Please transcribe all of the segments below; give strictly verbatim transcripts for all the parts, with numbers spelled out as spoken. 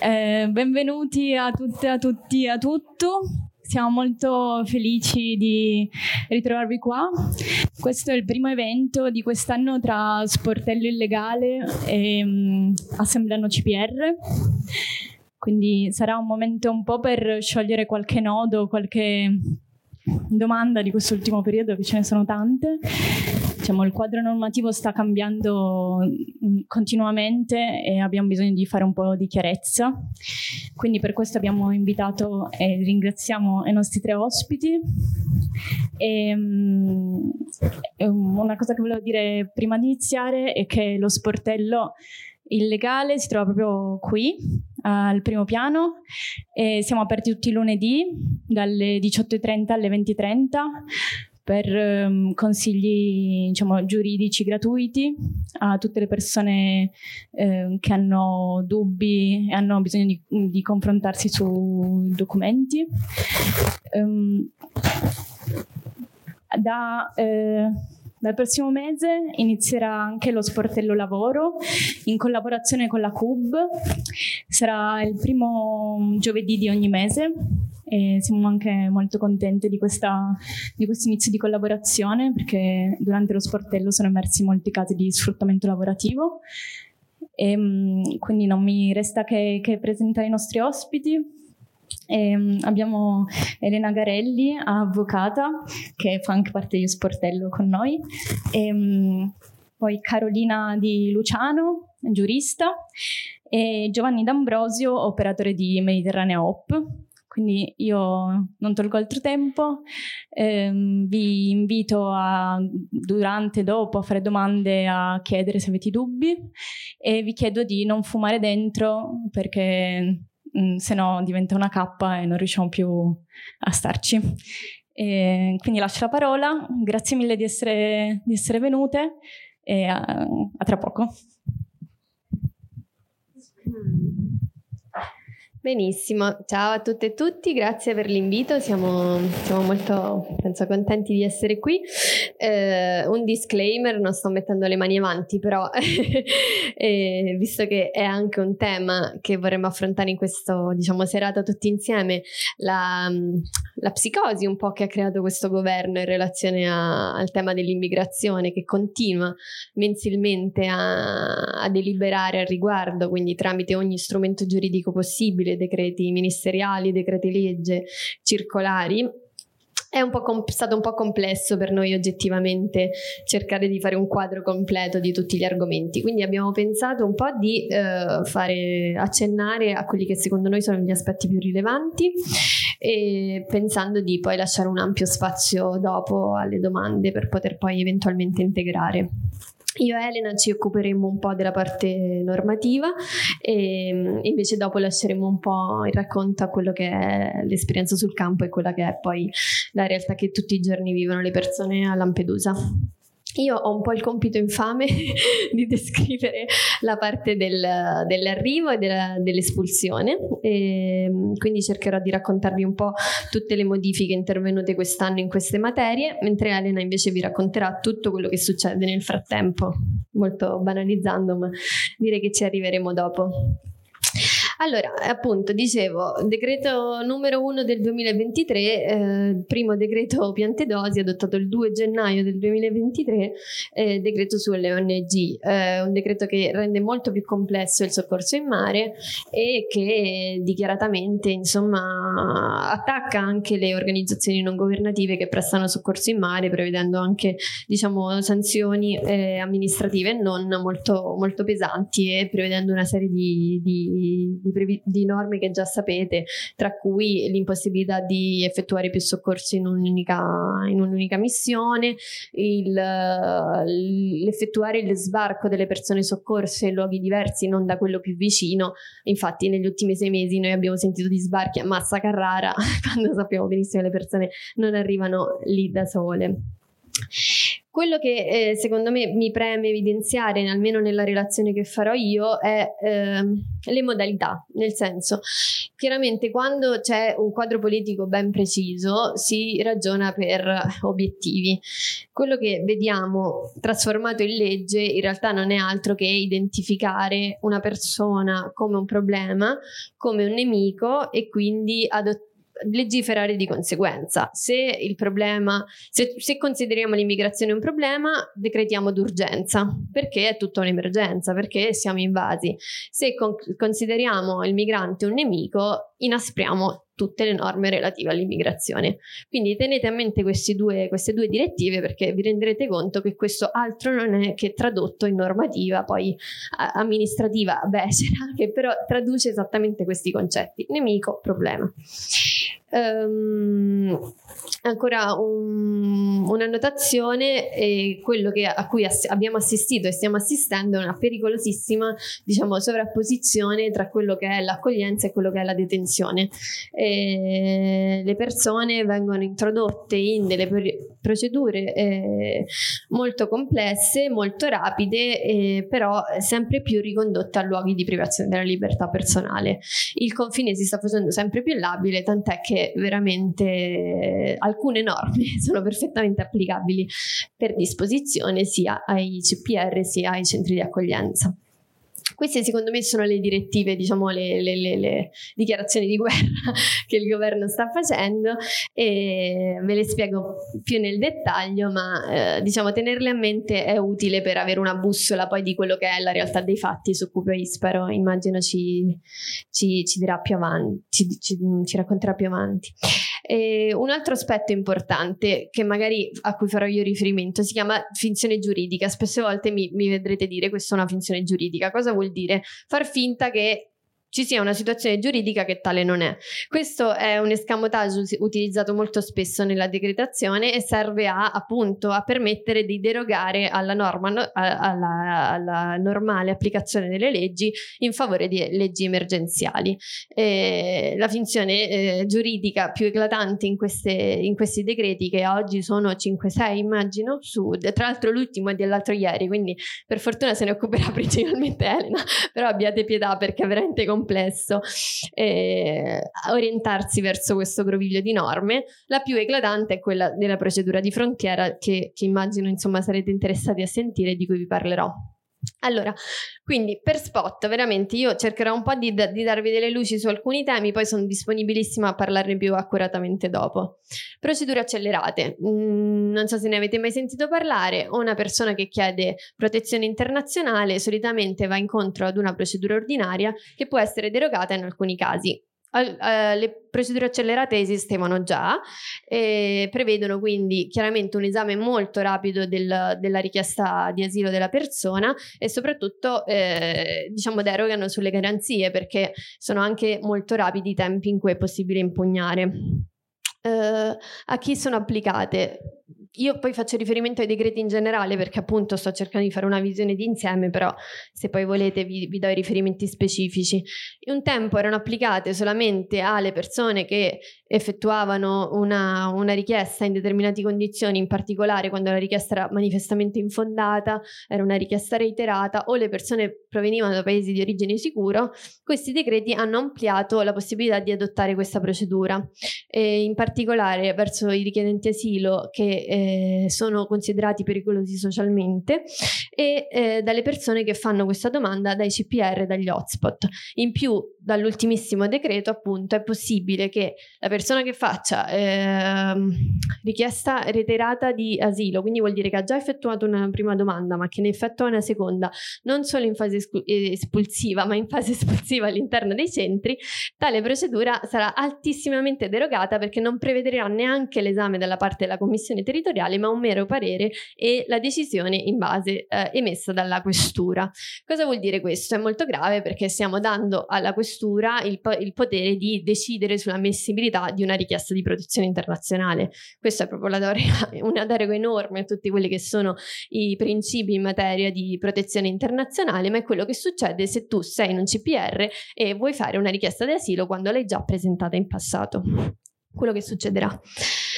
eh, benvenuti a tutte, a tutti, a tutto. Siamo molto felici di ritrovarvi qua. Questo è il primo evento di quest'anno tra Sportello Illegale e um, Assemblea No C P R. Quindi sarà un momento un po' per sciogliere qualche nodo, qualche domanda di quest'ultimo periodo, che ce ne sono tante. Diciamo, il quadro normativo sta cambiando continuamente e abbiamo bisogno di fare un po' di chiarezza. Quindi per questo abbiamo invitato e ringraziamo i nostri tre ospiti. E, um, una cosa che volevo dire prima di iniziare è che lo sportello illegale si trova proprio qui, al primo piano, e siamo aperti tutti i lunedì dalle diciotto e trenta alle venti e trenta per um, consigli, diciamo, giuridici gratuiti a tutte le persone eh, che hanno dubbi e hanno bisogno di, di confrontarsi su documenti. Um, da eh, Dal prossimo mese inizierà anche lo sportello lavoro in collaborazione con la C U B. Sarà il primo giovedì di ogni mese e siamo anche molto contenti di questa di questo inizio di collaborazione, perché durante lo sportello sono emersi molti casi di sfruttamento lavorativo. E, quindi non mi resta che, che presentare i nostri ospiti. E, um, abbiamo Elena Garelli, avvocata, che fa anche parte di Sportello con noi, e, um, poi Carolina Di Luciano, giurista, e Giovanni D'Ambrosio, operatore di Mediterranea Op. Quindi io non tolgo altro tempo, ehm, vi invito a, durante e dopo, a fare domande, a chiedere se avete dubbi, e vi chiedo di non fumare dentro, perché se no diventa una cappa e non riusciamo più a starci. E quindi lascio la parola, grazie mille di essere, di essere venute e a, a tra poco. Benissimo, ciao a tutte e tutti, grazie per l'invito, siamo, siamo molto, penso, contenti di essere qui. Eh, un disclaimer, non sto mettendo le mani avanti, però eh, visto che è anche un tema che vorremmo affrontare in questo, diciamo, serata tutti insieme, la, la psicosi un po' che ha creato questo governo in relazione a, al tema dell'immigrazione, che continua mensilmente a, a deliberare al riguardo, quindi tramite ogni strumento giuridico possibile, decreti ministeriali, decreti legge, circolari. È un po' com- stato un po' complesso per noi oggettivamente cercare di fare un quadro completo di tutti gli argomenti, quindi abbiamo pensato un po' di eh, fare accennare a quelli che secondo noi sono gli aspetti più rilevanti, e pensando di poi lasciare un ampio spazio dopo alle domande per poter poi eventualmente integrare. Io e Elena ci occuperemo un po' della parte normativa e invece dopo lasceremo un po' il racconto a quello che è l'esperienza sul campo e quella che è poi la realtà che tutti i giorni vivono le persone a Lampedusa. Io ho un po' il compito infame di descrivere la parte del, dell'arrivo e della, dell'espulsione, e quindi cercherò di raccontarvi un po' tutte le modifiche intervenute quest'anno in queste materie, mentre Elena invece vi racconterà tutto quello che succede nel frattempo, molto banalizzando, ma direi che ci arriveremo dopo. Allora, appunto, dicevo, decreto numero uno del duemilaventitré, eh, primo decreto Piantedosi, adottato il due gennaio del duemilaventitré, eh, decreto sulle O N G, eh, un decreto che rende molto più complesso il soccorso in mare e che dichiaratamente, insomma, attacca anche le organizzazioni non governative che prestano soccorso in mare, prevedendo anche, diciamo, sanzioni eh, amministrative non molto, molto pesanti, e prevedendo una serie di, di Di, previ- di norme che già sapete, tra cui l'impossibilità di effettuare più soccorsi in un'unica, in un'unica missione, il, l'effettuare il sbarco delle persone soccorse in luoghi diversi, non da quello più vicino. Infatti negli ultimi sei mesi noi abbiamo sentito di sbarchi a Massa Carrara quando sappiamo benissimo che le persone non arrivano lì da sole. Quello che eh, secondo me mi preme evidenziare, almeno nella relazione che farò io, è eh, le modalità, nel senso, chiaramente quando c'è un quadro politico ben preciso si ragiona per obiettivi. Quello che vediamo trasformato in legge in realtà non è altro che identificare una persona come un problema, come un nemico e quindi adottare legiferare di conseguenza. Se il problema, se, se consideriamo l'immigrazione un problema, decretiamo d'urgenza perché è tutta un'emergenza, perché siamo invasi. Se con, consideriamo il migrante un nemico, inaspriamo tutte le norme relative all'immigrazione. Quindi tenete a mente questi due, queste due direttive, perché vi renderete conto che questo altro non è che tradotto in normativa poi amministrativa becera, che però traduce esattamente questi concetti: nemico, problema. Um, ancora un, un'annotazione, è quello che, a cui ass- abbiamo assistito e stiamo assistendo è una pericolosissima, diciamo, sovrapposizione tra quello che è l'accoglienza e quello che è la detenzione. E le persone vengono introdotte in delle per- procedure eh, molto complesse, molto rapide, eh, però sempre più ricondotte a luoghi di privazione della libertà personale. Il confine si sta facendo sempre più labile, tant'è che veramente alcune norme sono perfettamente applicabili per disposizione sia ai C P R sia ai centri di accoglienza. Queste secondo me sono le direttive, diciamo le, le, le, le dichiarazioni di guerra che il governo sta facendo, e ve le spiego più nel dettaglio, ma eh, diciamo tenerle a mente è utile per avere una bussola poi di quello che è la realtà dei fatti, su cui poi spero, immagino ci, ci, ci dirà più avanti, ci, ci, ci racconterà più avanti. E un altro aspetto importante che magari a cui farò io riferimento si chiama finzione giuridica. Spesse volte mi, mi vedrete dire questa è una finzione giuridica. Cosa vuol dire? Far finta che ci sia una situazione giuridica che tale non è. Questo è un escamotage utilizzato molto spesso nella decretazione e serve a, appunto, a permettere di derogare alla norma, alla, alla normale applicazione delle leggi in favore di leggi emergenziali. Eh, la finzione eh, giuridica più eclatante in, queste, in questi decreti, che oggi sono cinque sei immagino, su, tra l'altro l'ultimo è dell'altro ieri, quindi per fortuna se ne occuperà principalmente Elena, però abbiate pietà perché è veramente complesso complesso eh, orientarsi verso questo groviglio di norme. La più eclatante è quella della procedura di frontiera, che, che immagino insomma sarete interessati a sentire, di cui vi parlerò. Allora, quindi per spot veramente io cercherò un po' di, di darvi delle luci su alcuni temi, poi sono disponibilissima a parlarne più accuratamente dopo. Procedure accelerate, mm, non so se ne avete mai sentito parlare. Una persona che chiede protezione internazionale solitamente va incontro ad una procedura ordinaria che può essere derogata in alcuni casi. Al, uh, le procedure accelerate esistevano già e prevedono quindi chiaramente un esame molto rapido del, della richiesta di asilo della persona e soprattutto eh, diciamo derogano sulle garanzie, perché sono anche molto rapidi i tempi in cui è possibile impugnare. Uh, a chi sono applicate? Io poi faccio riferimento ai decreti in generale perché appunto sto cercando di fare una visione d'insieme, però se poi volete vi, vi do i riferimenti specifici. Un tempo erano applicate solamente alle persone che effettuavano una, una richiesta in determinate condizioni, in particolare quando la richiesta era manifestamente infondata, era una richiesta reiterata o le persone provenivano da paesi di origine sicuro. Questi decreti hanno ampliato la possibilità di adottare questa procedura, e in particolare verso i richiedenti asilo che eh, sono considerati pericolosi socialmente e eh, dalle persone che fanno questa domanda dai C P R e dagli hotspot. In più, dall'ultimissimo decreto appunto è possibile che la persona che faccia eh, richiesta reiterata di asilo, quindi vuol dire che ha già effettuato una prima domanda ma che ne effettua una seconda, non solo in fase escu- espulsiva ma in fase espulsiva all'interno dei centri, tale procedura sarà altissimamente derogata perché non prevederà neanche l'esame dalla parte della commissione territoriale ma un mero parere e la decisione in base eh, emessa dalla questura. Cosa vuol dire questo? È molto grave perché stiamo dando alla questura il, po- il potere di decidere sull'ammissibilità di una richiesta di protezione internazionale. Questo è proprio la deroga, una deroga enorme a tutti quelli che sono i principi in materia di protezione internazionale, ma è quello che succede se tu sei in un C P R e vuoi fare una richiesta di asilo quando l'hai già presentata in passato. Quello che succederà.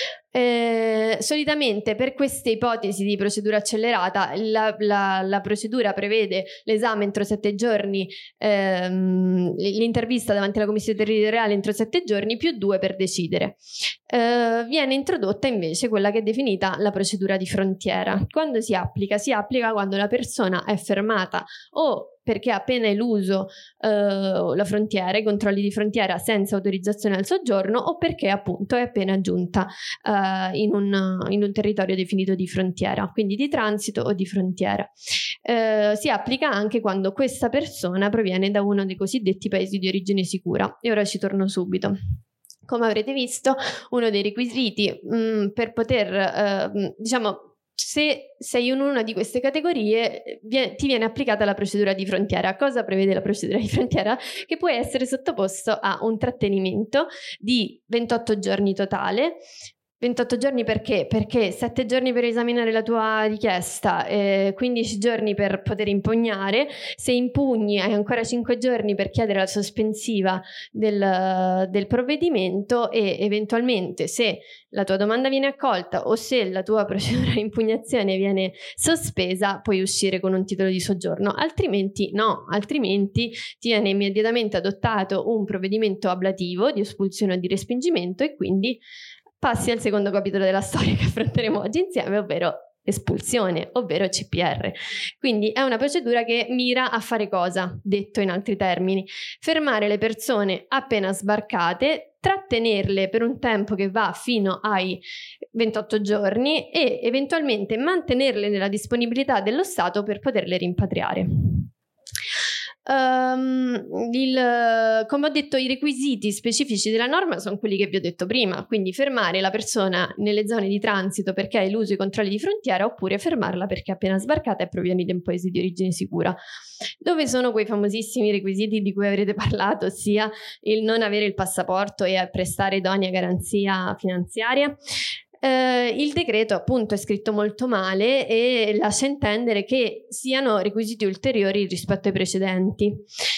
Eh, solitamente per queste ipotesi di procedura accelerata la, la, la procedura prevede l'esame entro sette giorni, ehm, l'intervista davanti alla commissione territoriale entro sette giorni più due per decidere. Eh, viene introdotta invece quella che è definita la procedura di frontiera. Quando si applica? Si applica quando la persona è fermata o perché ha appena eluso eh, la frontiera, i controlli di frontiera senza autorizzazione al soggiorno, o perché appunto è appena giunta eh, in, un, in un territorio definito di frontiera, quindi di transito o di frontiera. Eh, si applica anche quando questa persona proviene da uno dei cosiddetti paesi di origine sicura, e ora ci torno subito. Come avrete visto, uno dei requisiti mh, per poter, eh, diciamo, se sei in una di queste categorie, viene, ti viene applicata la procedura di frontiera. Cosa prevede la procedura di frontiera? Che può essere sottoposto a un trattenimento di ventotto giorni totale. ventotto giorni perché? Perché sette giorni per esaminare la tua richiesta, eh, quindici giorni per poter impugnare. Se impugni hai ancora cinque giorni per chiedere la sospensiva del, del provvedimento, e eventualmente se la tua domanda viene accolta o se la tua procedura di impugnazione viene sospesa, puoi uscire con un titolo di soggiorno, altrimenti no, altrimenti ti viene immediatamente adottato un provvedimento ablativo di espulsione o di respingimento, e quindi passi al secondo capitolo della storia che affronteremo oggi insieme, ovvero espulsione, ovvero C P R. Quindi è una procedura che mira a fare cosa? Detto in altri termini, fermare le persone appena sbarcate, trattenerle per un tempo che va fino ai ventotto giorni e eventualmente mantenerle nella disponibilità dello Stato per poterle rimpatriare. Um, il, come ho detto, i requisiti specifici della norma sono quelli che vi ho detto prima, quindi fermare la persona nelle zone di transito perché ha eluso i controlli di frontiera, oppure fermarla perché è appena sbarcata e proviene da un paese di origine sicura. Dove sono quei famosissimi requisiti di cui avrete parlato, ossia il non avere il passaporto e prestare idonea garanzia finanziaria? Uh, il decreto appunto è scritto molto male e lascia intendere che siano requisiti ulteriori rispetto ai precedenti.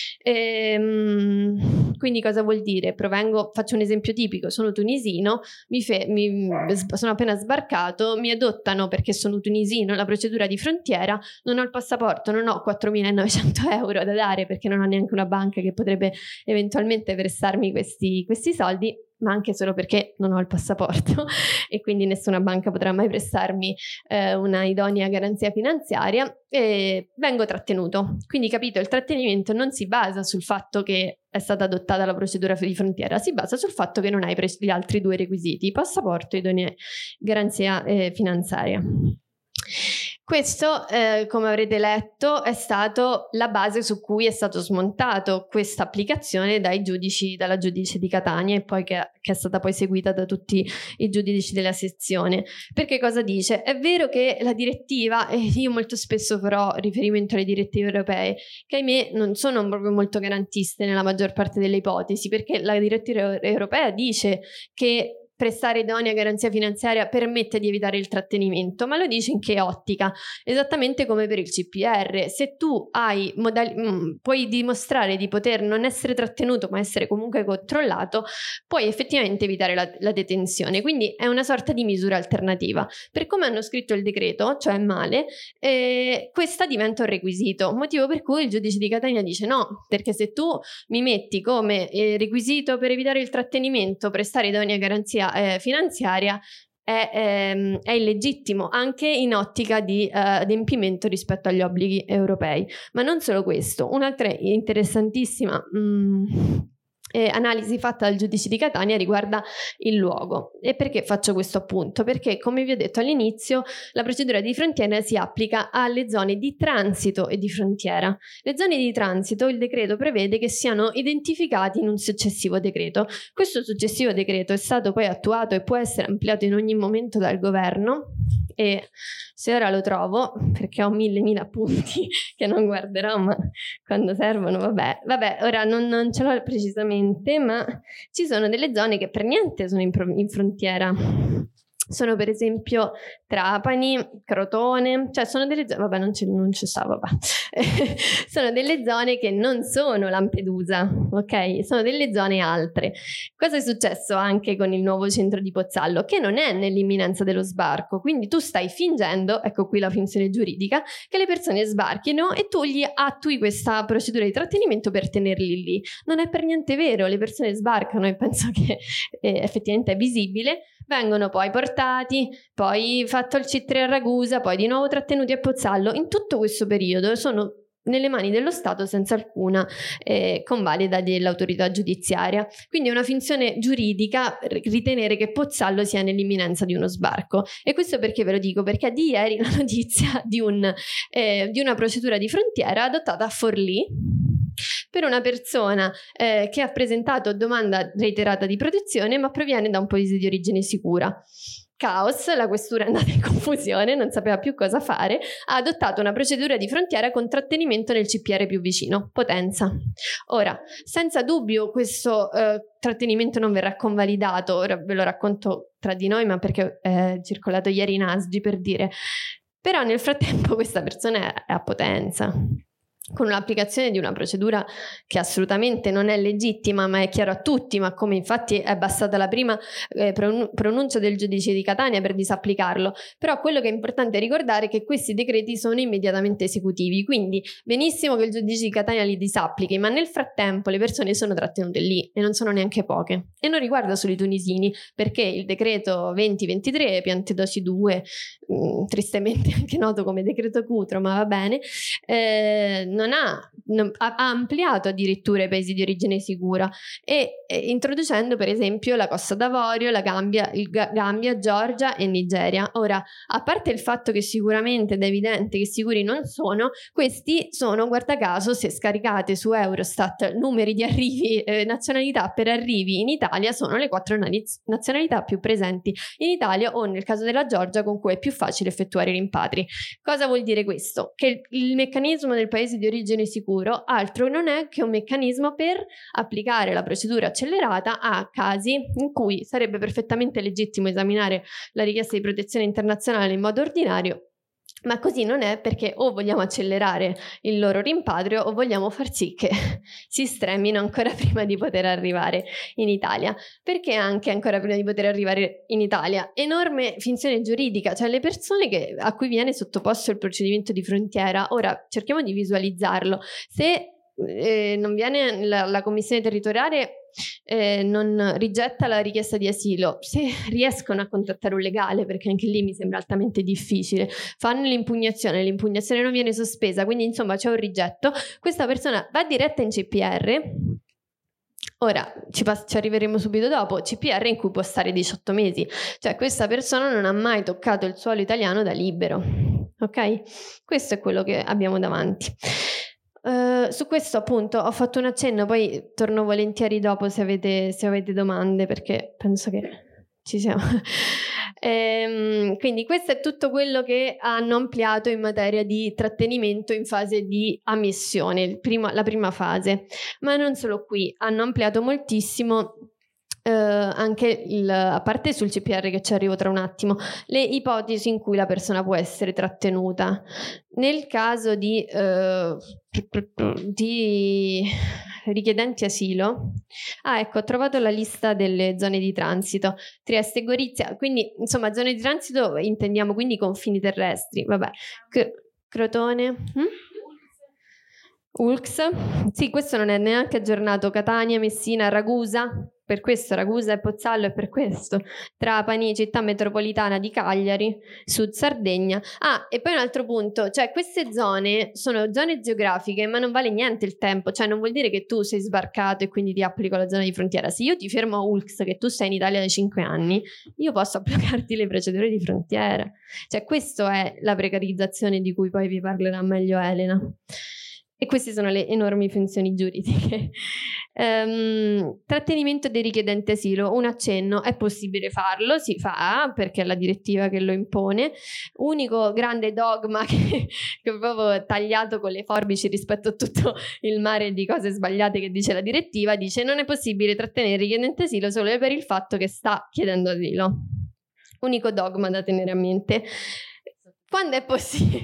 Ehm, quindi cosa vuol dire? Provengo, faccio un esempio tipico: sono tunisino, mi fe, mi, sono appena sbarcato, mi adottano perché sono tunisino la procedura di frontiera, non ho il passaporto, non ho quattromilanovecento euro da dare perché non ho neanche una banca che potrebbe eventualmente prestarmi questi, questi soldi, ma anche solo perché non ho il passaporto e quindi nessuna banca potrà mai prestarmi eh, una idonea garanzia finanziaria, e vengo trattenuto. Quindi, capito, il trattenimento non si basa sul fatto che è stata adottata la procedura di frontiera, si basa sul fatto che non hai pre- gli altri due requisiti: passaporto e idonea garanzia eh, finanziaria. Questo, eh, come avrete letto, è stato la base su cui è stato smontato questa applicazione dai giudici, dalla giudice di Catania, e poi che, che è stata poi seguita da tutti i giudici della sezione. Perché cosa dice? È vero che la direttiva, e io molto spesso farò riferimento alle direttive europee, che ahimè non sono proprio molto garantiste nella maggior parte delle ipotesi, perché la direttiva europea dice che prestare idonea garanzia finanziaria permette di evitare il trattenimento, ma lo dice in che ottica? Esattamente come per il C P R. Se tu hai modali- mh, puoi dimostrare di poter non essere trattenuto ma essere comunque controllato, puoi effettivamente evitare la, la detenzione. Quindi è una sorta di misura alternativa. Per come hanno scritto il decreto, cioè male, eh, questa diventa un requisito, motivo per cui il giudice di Catania dice no, perché se tu mi metti come eh, requisito per evitare il trattenimento prestare idonea garanzia Eh, finanziaria, è, ehm, è illegittimo anche in ottica di eh, adempimento rispetto agli obblighi europei. Ma non solo questo, un'altra interessantissima mh, Eh, analisi fatta dal giudice di Catania riguarda il luogo. E perché faccio questo appunto? Perché, come vi ho detto all'inizio, la procedura di frontiera si applica alle zone di transito e di frontiera. Le zone di transito il decreto prevede che siano identificati in un successivo decreto. Questo successivo decreto è stato poi attuato e può essere ampliato in ogni momento dal governo, e se ora lo trovo, perché ho mille mila appunti che non guarderò, ma quando servono vabbè, vabbè ora non, non ce l'ho precisamente, ma ci sono delle zone che per niente sono in, pro- in frontiera. sono per esempio Trapani, Crotone, cioè sono delle zone, vabbè non ci, non ci sta, vabbè, sono delle zone che non sono Lampedusa, ok? Sono delle zone altre. Cosa è successo anche con il nuovo centro di Pozzallo? Che non è nell'imminenza dello sbarco, quindi tu stai fingendo, ecco qui la finzione giuridica, che le persone sbarchino e tu gli attui questa procedura di trattenimento per tenerli lì. Non è per niente vero, le persone sbarcano e penso che eh, effettivamente è visibile, vengono poi portati, poi fatto il C tre a Ragusa, poi di nuovo trattenuti a Pozzallo. In tutto questo periodo sono nelle mani dello Stato senza alcuna eh, convalida dell'autorità giudiziaria. Quindi è una finzione giuridica ritenere che Pozzallo sia nell'imminenza di uno sbarco. E questo perché ve lo dico? Perché di ieri la notizia di, un, eh, di una procedura di frontiera adottata a Forlì per una persona eh, che ha presentato domanda reiterata di protezione ma proviene da un paese di origine sicura. Caos, la questura è andata in confusione, non sapeva più cosa fare, ha adottato una procedura di frontiera con trattenimento nel C P R più vicino, Potenza. Ora, senza dubbio questo eh, trattenimento non verrà convalidato, ora ve lo racconto tra di noi, ma perché è circolato ieri in A S G I per dire, però nel frattempo questa persona è a Potenza, con l'applicazione di una procedura che assolutamente non è legittima, ma è chiaro a tutti, ma come infatti è bastata la prima eh, pronuncia del giudice di Catania per disapplicarlo. Però quello che è importante ricordare è che questi decreti sono immediatamente esecutivi, quindi benissimo che il giudice di Catania li disapplichi, ma nel frattempo le persone sono trattenute lì e non sono neanche poche. E non riguarda solo i tunisini, perché il decreto venti ventitré, Piantedosi due, mh, tristemente anche noto come decreto Cutro, ma va bene, eh, non ha, non, ha ampliato addirittura i paesi di origine sicura e, e introducendo per esempio la Costa d'Avorio, la Gambia, il Gambia, Georgia e Nigeria. Ora, a parte il fatto che sicuramente ed è evidente che sicuri non sono, questi sono, guarda caso, se scaricate su Eurostat numeri di arrivi, eh, nazionalità per arrivi in Italia, sono le quattro naz- nazionalità più presenti in Italia o nel caso della Georgia con cui è più facile effettuare i rimpatri. Cosa vuol dire questo? Che il, il meccanismo del paese di origine sicuro altro non è che un meccanismo per applicare la procedura accelerata a casi in cui sarebbe perfettamente legittimo esaminare la richiesta di protezione internazionale in modo ordinario, ma così non è, perché o vogliamo accelerare il loro rimpatrio o vogliamo far sì che si stremmino ancora prima di poter arrivare in Italia. Perché anche ancora prima di poter arrivare in Italia? Enorme finzione giuridica, cioè le persone che, a cui viene sottoposto il procedimento di frontiera. Ora cerchiamo di visualizzarlo. Se eh, non viene la, la commissione territoriale Eh, non rigetta la richiesta di asilo, se riescono a contattare un legale, perché anche lì mi sembra altamente difficile, fanno l'impugnazione, l'impugnazione non viene sospesa, quindi insomma c'è un rigetto, questa persona va diretta in C P R. Ora ci, pass- ci arriveremo subito dopo, C P R in cui può stare diciotto mesi, cioè questa persona non ha mai toccato il suolo italiano da libero, ok? Questo è quello che abbiamo davanti. Uh, su questo appunto ho fatto un accenno, poi torno volentieri dopo se avete, se avete domande, perché penso che ci siamo. ehm, quindi questo è tutto quello che hanno ampliato in materia di trattenimento in fase di ammissione, il primo, la prima fase, ma non solo qui, hanno ampliato moltissimo. Uh, anche il, a parte sul C P R che ci arrivo tra un attimo, le ipotesi in cui la persona può essere trattenuta. Nel caso di, uh, di richiedenti asilo, ah ecco, ho trovato la lista delle zone di transito, Trieste e Gorizia, quindi insomma zone di transito intendiamo quindi confini terrestri, vabbè, C- Crotone, hm? U L C S, sì, questo non è neanche aggiornato, Catania, Messina, Ragusa, per questo Ragusa e Pozzallo è per questo, Trapani, città metropolitana di Cagliari, Sud Sardegna. Ah, e poi un altro punto, cioè queste zone sono zone geografiche, ma non vale niente il tempo, cioè non vuol dire che tu sei sbarcato e quindi ti applico la zona di frontiera. Se io ti fermo a U L C S che tu sei in Italia da cinque anni, io posso applicarti le procedure di frontiera. Cioè questa è la precarizzazione di cui poi vi parlerà meglio Elena. E queste sono le enormi funzioni giuridiche. Um, trattenimento dei richiedenti asilo, un accenno, è possibile farlo, si fa perché è la direttiva che lo impone. Unico grande dogma che, che ho proprio tagliato con le forbici rispetto a tutto il mare di cose sbagliate che dice la direttiva, dice non è possibile trattenere il richiedente asilo solo per il fatto che sta chiedendo asilo. Unico dogma da tenere a mente. Quando è possibile,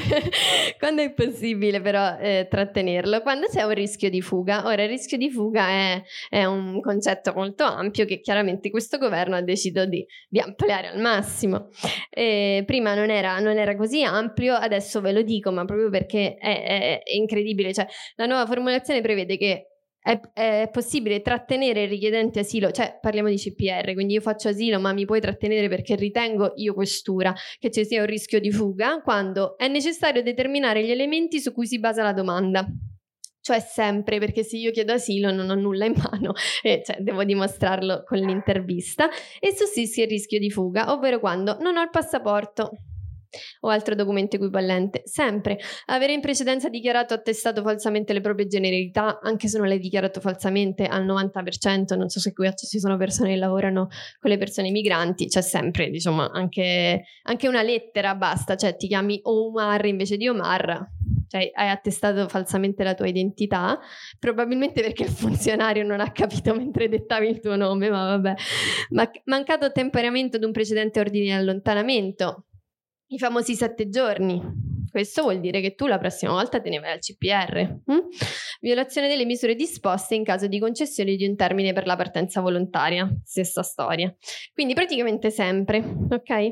quando è possibile però eh, trattenerlo? Quando c'è un rischio di fuga. Ora, il rischio di fuga è, è un concetto molto ampio che chiaramente questo governo ha deciso di, di ampliare al massimo. Eh, prima non era, non era così ampio, adesso ve lo dico, ma proprio perché è, è, è incredibile. Cioè, la nuova formulazione prevede che È, è possibile trattenere il richiedente asilo, cioè parliamo di C P R, quindi io faccio asilo ma mi puoi trattenere perché ritengo io questura che ci sia un rischio di fuga, quando è necessario determinare gli elementi su cui si basa la domanda. Cioè sempre, perché se io chiedo asilo non ho nulla in mano, e cioè devo dimostrarlo con l'intervista, e sussiste il rischio di fuga, ovvero quando non ho il passaporto o altro documento equivalente. Sempre avere in precedenza dichiarato o attestato falsamente le proprie generalità, anche se non l'hai dichiarato falsamente al novanta per cento. Non so se qui ci sono persone che lavorano con le persone migranti, c'è sempre, diciamo, anche, anche una lettera basta, cioè ti chiami Omar invece di Omar, cioè hai attestato falsamente la tua identità, probabilmente perché il funzionario non ha capito mentre dettavi il tuo nome, ma vabbè. Ma mancato temperamento ad un precedente ordine di allontanamento, i famosi sette giorni. Questo vuol dire che tu la prossima volta te ne vai al C P R. Hm? Violazione delle misure disposte in caso di concessione di un termine per la partenza volontaria. Stessa storia. Quindi praticamente sempre, ok?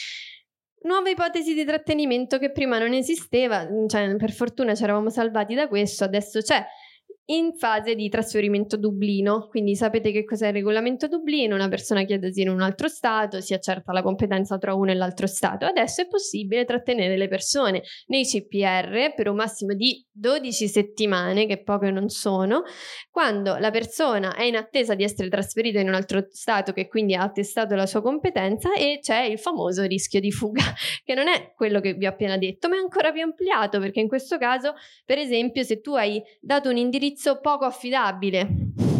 Nuova ipotesi di trattenimento che prima non esisteva, cioè per fortuna ci eravamo salvati da questo, adesso c'è. In fase di trasferimento Dublino, quindi sapete che cos'è il regolamento Dublino, una persona chiede asilo in un altro stato, si accerta la competenza tra uno e l'altro stato, adesso è possibile trattenere le persone nei C P R per un massimo di dodici settimane, che poche non sono, quando la persona è in attesa di essere trasferita in un altro stato che quindi ha attestato la sua competenza e c'è il famoso rischio di fuga, che non è quello che vi ho appena detto, ma è ancora più ampliato, perché in questo caso, per esempio, se tu hai dato un indirizzo poco affidabile,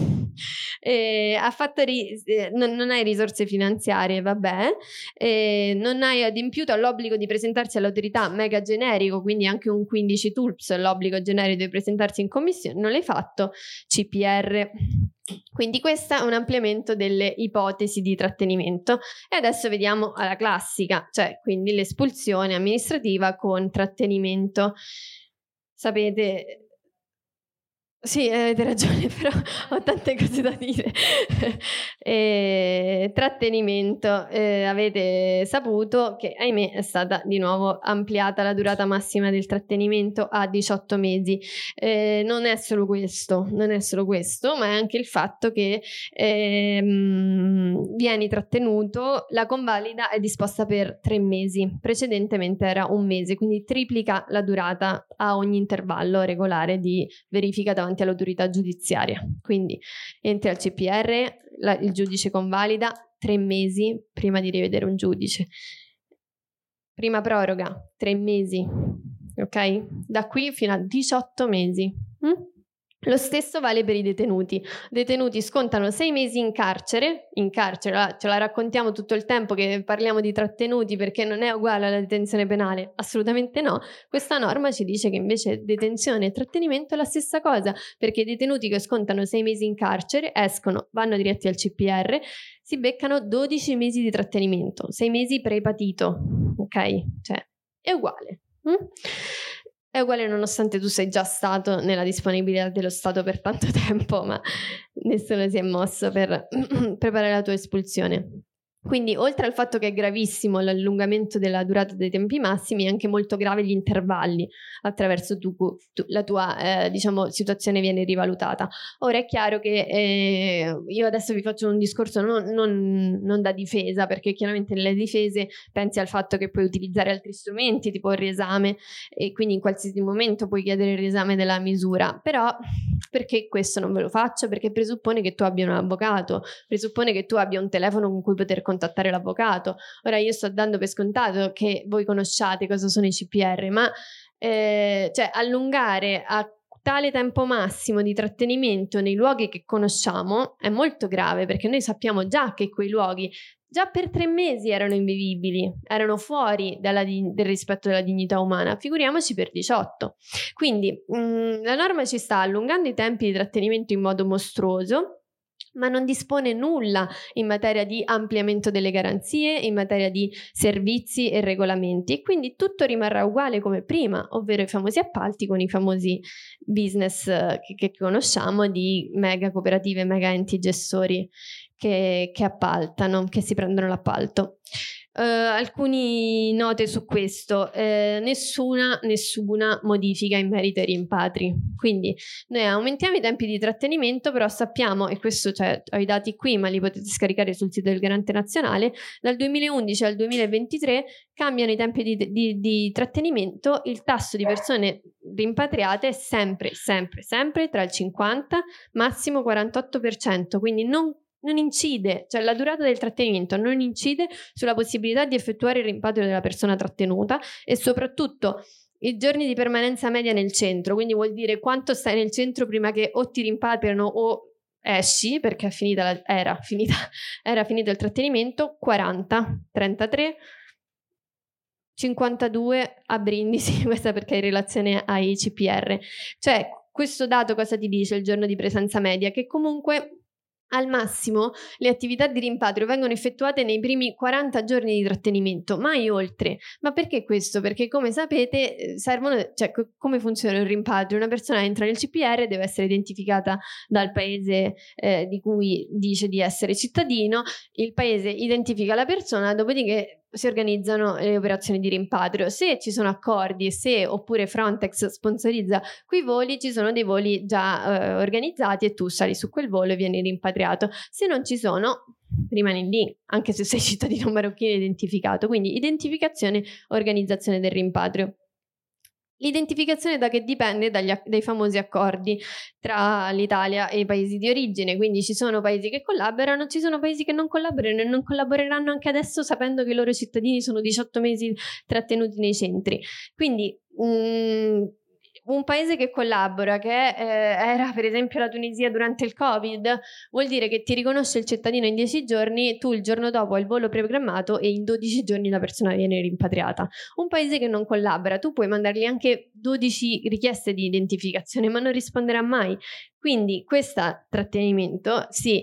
eh, ha fatto ri- eh, non, non hai risorse finanziarie, vabbè, eh, non hai adempiuto all'obbligo di presentarsi all'autorità mega generico, quindi anche un quindici T U L P S, l'obbligo generico di presentarsi in commissione, non l'hai fatto, C P R. Quindi questo è un ampliamento delle ipotesi di trattenimento. E adesso vediamo alla classica, cioè quindi l'espulsione amministrativa con trattenimento. Sapete... Sì, avete ragione, però ho tante cose da dire. E, trattenimento, eh, avete saputo che ahimè è stata di nuovo ampliata la durata massima del trattenimento a diciotto mesi. Eh, non è solo questo, non è solo questo, ma è anche il fatto che ehm, vieni trattenuto, la convalida è disposta per tre mesi, precedentemente era un mese, quindi triplica la durata a ogni intervallo regolare di verifica davanti all'autorità giudiziaria. Quindi entri al C P R, la, il giudice convalida tre mesi prima di rivedere un giudice. Prima proroga, tre mesi, ok? Da qui fino a diciotto mesi. Mm? Lo stesso vale per i detenuti. Detenuti scontano sei mesi in carcere, in carcere, ce la raccontiamo tutto il tempo che parliamo di trattenuti perché non è uguale alla detenzione penale, assolutamente no. Questa norma ci dice che invece detenzione e trattenimento è la stessa cosa, perché i detenuti che scontano sei mesi in carcere escono, vanno diretti al C P R, si beccano dodici mesi di trattenimento, sei mesi pre-patito, ok? Cioè, è uguale. Mm? È uguale nonostante tu sei già stato nella disponibilità dello Stato per tanto tempo, ma nessuno si è mosso per preparare la tua espulsione. Quindi, oltre al fatto che è gravissimo l'allungamento della durata dei tempi massimi, è anche molto grave gli intervalli attraverso tu, tu, la tua eh, diciamo, situazione viene rivalutata. Ora è chiaro che eh, io adesso vi faccio un discorso non, non, non da difesa, perché chiaramente nelle difese pensi al fatto che puoi utilizzare altri strumenti, tipo il riesame, e quindi in qualsiasi momento puoi chiedere il riesame della misura, però perché questo non ve lo faccio? Perché presuppone che tu abbia un avvocato, presuppone che tu abbia un telefono con cui poter contattare l'avvocato. Ora io sto dando per scontato che voi conosciate cosa sono i C P R, ma eh, cioè allungare a tale tempo massimo di trattenimento nei luoghi che conosciamo è molto grave, perché noi sappiamo già che quei luoghi già per tre mesi erano invivibili, erano fuori dalla, del rispetto della dignità umana, figuriamoci per diciotto. Quindi mh, la norma ci sta allungando i tempi di trattenimento in modo mostruoso, ma non dispone nulla in materia di ampliamento delle garanzie, in materia di servizi e regolamenti, e quindi tutto rimarrà uguale come prima, ovvero i famosi appalti con i famosi business che, che conosciamo di mega cooperative, mega enti gestori che, che appaltano, che si prendono l'appalto. Uh, alcune note su questo, eh, nessuna, nessuna modifica in merito ai rimpatri, quindi noi aumentiamo i tempi di trattenimento, però sappiamo, e questo cioè, ho i dati qui ma li potete scaricare sul sito del Garante Nazionale, dal duemilaundici al duemilaventitré cambiano i tempi di, di, di trattenimento, il tasso di persone rimpatriate è sempre, sempre, sempre tra il cinquanta massimo quarantotto per cento, quindi non non incide, cioè la durata del trattenimento non incide sulla possibilità di effettuare il rimpatrio della persona trattenuta, e soprattutto i giorni di permanenza media nel centro, quindi vuol dire quanto stai nel centro prima che o ti rimpatriano o esci, perché è finita la, era, finita, era finito il trattenimento, quaranta, trentatré, cinquantadue a Brindisi, questa perché è in relazione ai C P R. Cioè questo dato cosa ti dice il giorno di presenza media? Che comunque al massimo le attività di rimpatrio vengono effettuate nei primi quaranta giorni di trattenimento, mai oltre. Ma perché questo? Perché come sapete servono, cioè co- come funziona il rimpatrio? Una persona entra nel C P R, deve essere identificata dal paese eh, di cui dice di essere cittadino, il paese identifica la persona, dopodiché si organizzano le operazioni di rimpatrio. Se ci sono accordi, se oppure Frontex sponsorizza quei voli, ci sono dei voli già eh, organizzati e tu sali su quel volo e vieni rimpatriato. Se non ci sono, rimani lì, anche se sei cittadino marocchino identificato. Quindi identificazione, organizzazione del rimpatrio. L'identificazione da che dipende dagli, dai famosi accordi tra l'Italia e i paesi di origine, quindi ci sono paesi che collaborano, ci sono paesi che non collaborano e non collaboreranno anche adesso sapendo che i loro cittadini sono diciotto mesi trattenuti nei centri. Quindi mh, un paese che collabora, che eh, era per esempio la Tunisia durante il Covid, vuol dire che ti riconosce il cittadino in dieci giorni, tu il giorno dopo hai il volo programmato e in dodici giorni la persona viene rimpatriata. Un paese che non collabora, tu puoi mandargli anche dodici richieste di identificazione, ma non risponderà mai. Quindi questo trattenimento si,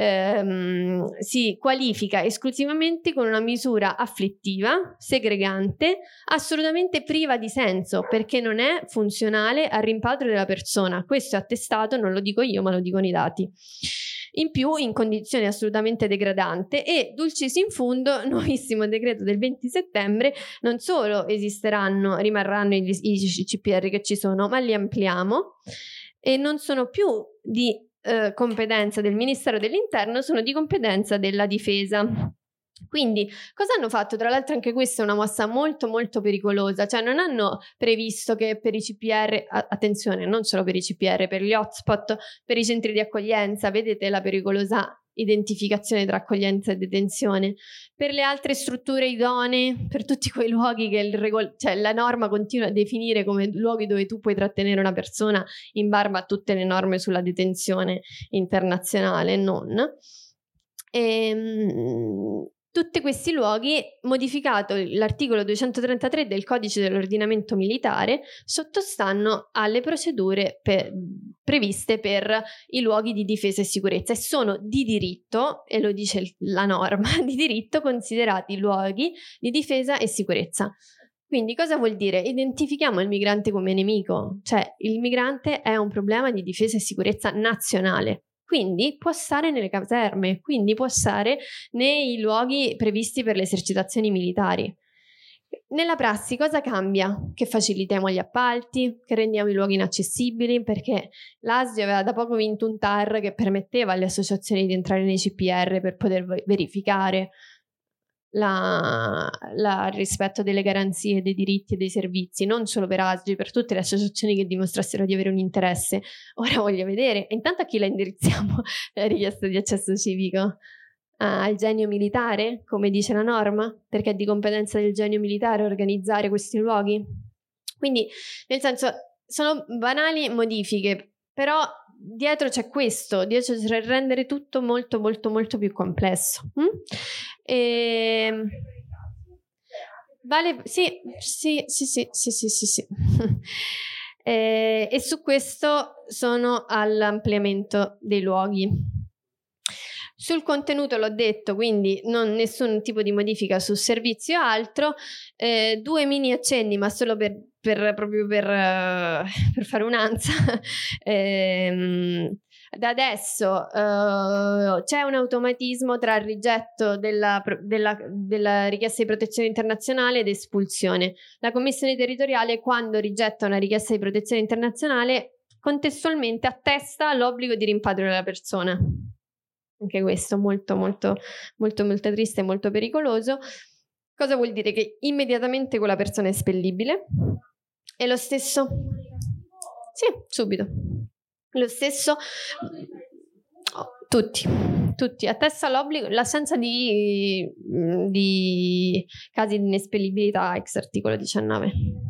ehm, si qualifica esclusivamente con una misura afflittiva, segregante, assolutamente priva di senso, perché non è funzionale al rimpatrio della persona. Questo è attestato, non lo dico io, ma lo dicono i dati. In più in condizioni assolutamente degradante, e dulcis in fundo, nuovissimo decreto del venti settembre, non solo esisteranno, rimarranno i, i C P R che ci sono, ma li ampliamo e non sono più di eh, competenza del Ministero dell'Interno, sono di competenza della Difesa. Quindi cosa hanno fatto? Tra l'altro anche questa è una mossa molto molto pericolosa, cioè non hanno previsto che per i C P R, attenzione, non solo per i C P R, per gli hotspot, per i centri di accoglienza, vedete la pericolosa identificazione tra accoglienza e detenzione, per le altre strutture idonee, per tutti quei luoghi che il regol- cioè la norma continua a definire come luoghi dove tu puoi trattenere una persona in barba a tutte le norme sulla detenzione internazionale, non. Ehm, tutti questi luoghi, modificato l'articolo duecentotrentatré del codice dell'ordinamento militare, sottostanno alle procedure per, previste per i luoghi di difesa e sicurezza e sono di diritto, e lo dice la norma, di diritto considerati luoghi di difesa e sicurezza. Quindi cosa vuol dire? Identifichiamo il migrante come nemico, cioè il migrante è un problema di difesa e sicurezza nazionale. Quindi può stare nelle caserme, quindi può stare nei luoghi previsti per le esercitazioni militari. Nella prassi cosa cambia? Che facilitiamo gli appalti, che rendiamo i luoghi inaccessibili, perché l'A S L aveva da poco vinto un T A R che permetteva alle associazioni di entrare nei C P R per poter verificare La, la, il rispetto delle garanzie, dei diritti e dei servizi, non solo per A S G I, per tutte le associazioni che dimostrassero di avere un interesse. Ora voglio vedere, intanto a chi la indirizziamo la richiesta di accesso civico? Ah, al genio militare, come dice la norma? Perché è di competenza del genio militare organizzare questi luoghi? Quindi, nel senso, sono banali modifiche, però dietro c'è questo, dietro c'è rendere tutto molto molto molto più complesso. Mm? E... Vale, sì, sì, sì, sì, sì, sì, sì, sì. e, e su questo sono all'ampliamento dei luoghi. Sul contenuto l'ho detto, quindi non nessun tipo di modifica su servizio o altro. Eh, due mini accenni, ma solo per, per proprio per, uh, per fare un'ansa. eh, da adesso uh, c'è un automatismo tra il rigetto della, della, della richiesta di protezione internazionale ed espulsione. La Commissione territoriale, quando rigetta una richiesta di protezione internazionale, contestualmente attesta l'obbligo di rimpatrio della persona. Anche questo molto molto molto molto triste e molto pericoloso. Cosa vuol dire? Che immediatamente quella persona è espellibile. E lo stesso, sì, subito. Lo stesso, oh, tutti, tutti, attesta l'obbligo, l'assenza di, di casi di inespellibilità ex articolo diciannove.